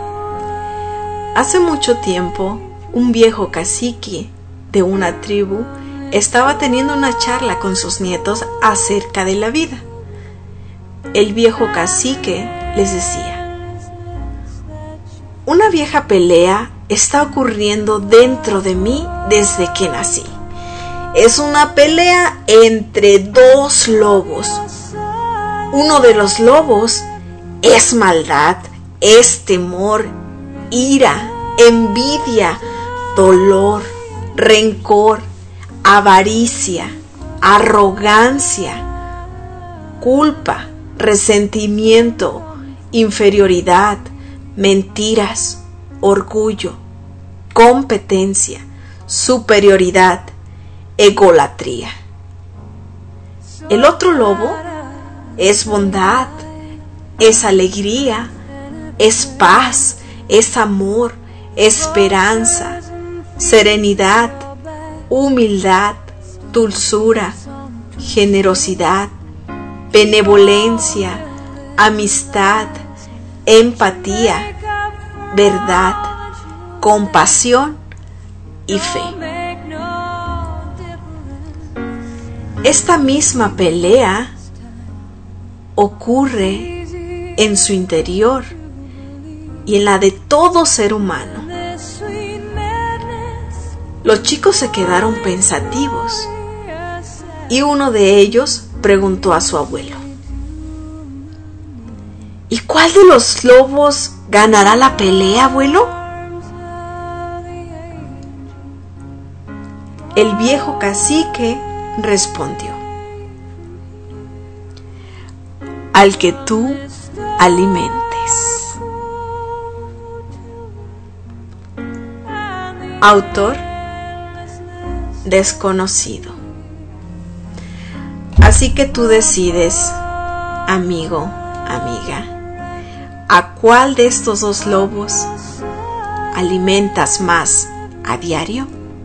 Hace mucho tiempo, un viejo cacique de una tribu estaba teniendo una charla con sus nietos acerca de la vida. El viejo cacique les decía: una vieja pelea está ocurriendo dentro de mí desde que nací. Es una pelea entre dos lobos. Uno de los lobos es maldad, es temor, ira, envidia, dolor, rencor, avaricia, arrogancia, culpa, resentimiento, inferioridad, mentiras, orgullo, competencia, superioridad, egolatría. El otro lobo es bondad, es alegría, es paz, es amor, esperanza, serenidad, humildad, dulzura, generosidad, benevolencia, amistad, empatía, verdad, compasión y fe. Esta misma pelea ocurre en su interior y en la de todo ser humano. Los chicos se quedaron pensativos y uno de ellos preguntó a su abuelo: ¿y cuál de los lobos ganará la pelea, abuelo? El viejo cacique respondió: al que tú alimentes. Autor desconocido. Así que tú decides, amigo, amiga, a cuál de estos dos lobos alimentas más a diario?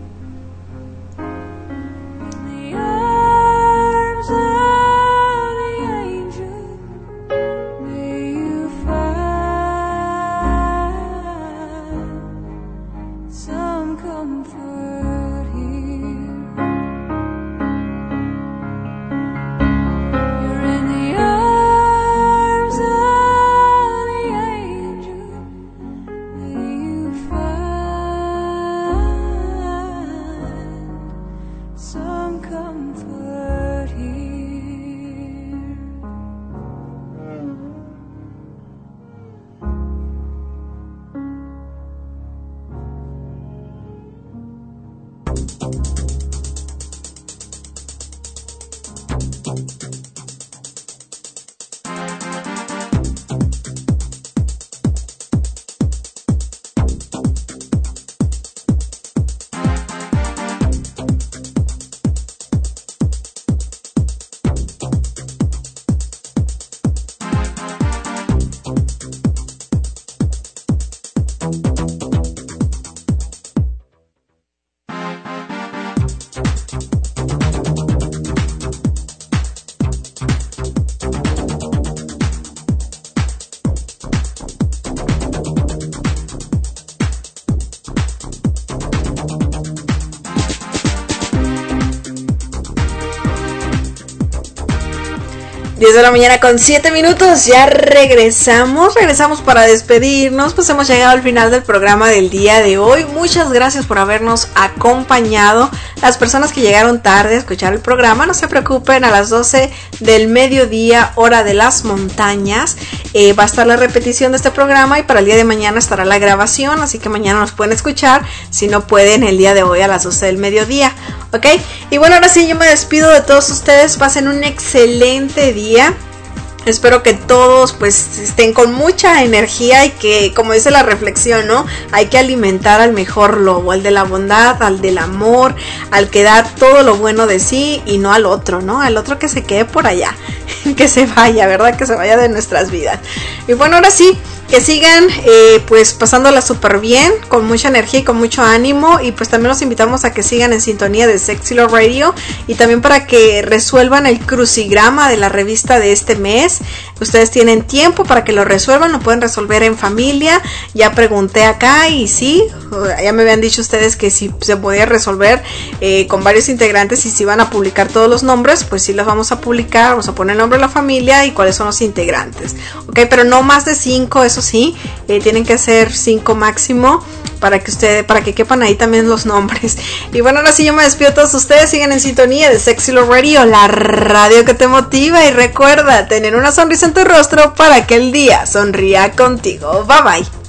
De la mañana con 7 minutos, ya regresamos para despedirnos. Pues hemos llegado al final del programa del día de hoy. Muchas gracias por habernos acompañado. Las personas que llegaron tarde a escuchar el programa, no se preocupen, a las 12 del mediodía, hora de las montañas, va a estar la repetición de este programa y para el día de mañana estará la grabación, así que mañana nos pueden escuchar, si no pueden el día de hoy a las 12 del mediodía, ¿ok? Y bueno, ahora sí, yo me despido de todos ustedes, pasen un excelente día. Espero que todos pues estén con mucha energía y que, como dice la reflexión, ¿no? Hay que alimentar al mejor lobo, al de la bondad, al del amor, al que da todo lo bueno de sí y no al otro, ¿no? Al otro que se quede por allá, que se vaya, ¿verdad? Que se vaya de nuestras vidas. Y bueno, ahora sí, que sigan pues pasándola súper bien, con mucha energía y con mucho ánimo, y pues también los invitamos a que sigan en sintonía de Sexy Love Radio y también para que resuelvan el crucigrama de la revista de este mes. Ustedes tienen tiempo para que lo resuelvan, lo pueden resolver en familia. Ya pregunté acá y sí, ya me habían dicho ustedes que si se podía resolver con varios integrantes y si van a publicar todos los nombres, pues sí los vamos a publicar, vamos a poner el nombre de la familia y cuáles son los integrantes, ok, pero no más de 5, eso sí, tienen que ser 5 máximo para que quepan ahí también los nombres. Y bueno, ahora sí yo me despido de todos ustedes. Sigan en sintonía de Sexy Love Radio, la radio que te motiva, y recuerda tener una sonrisa en tu rostro para que el día sonría contigo. Bye bye.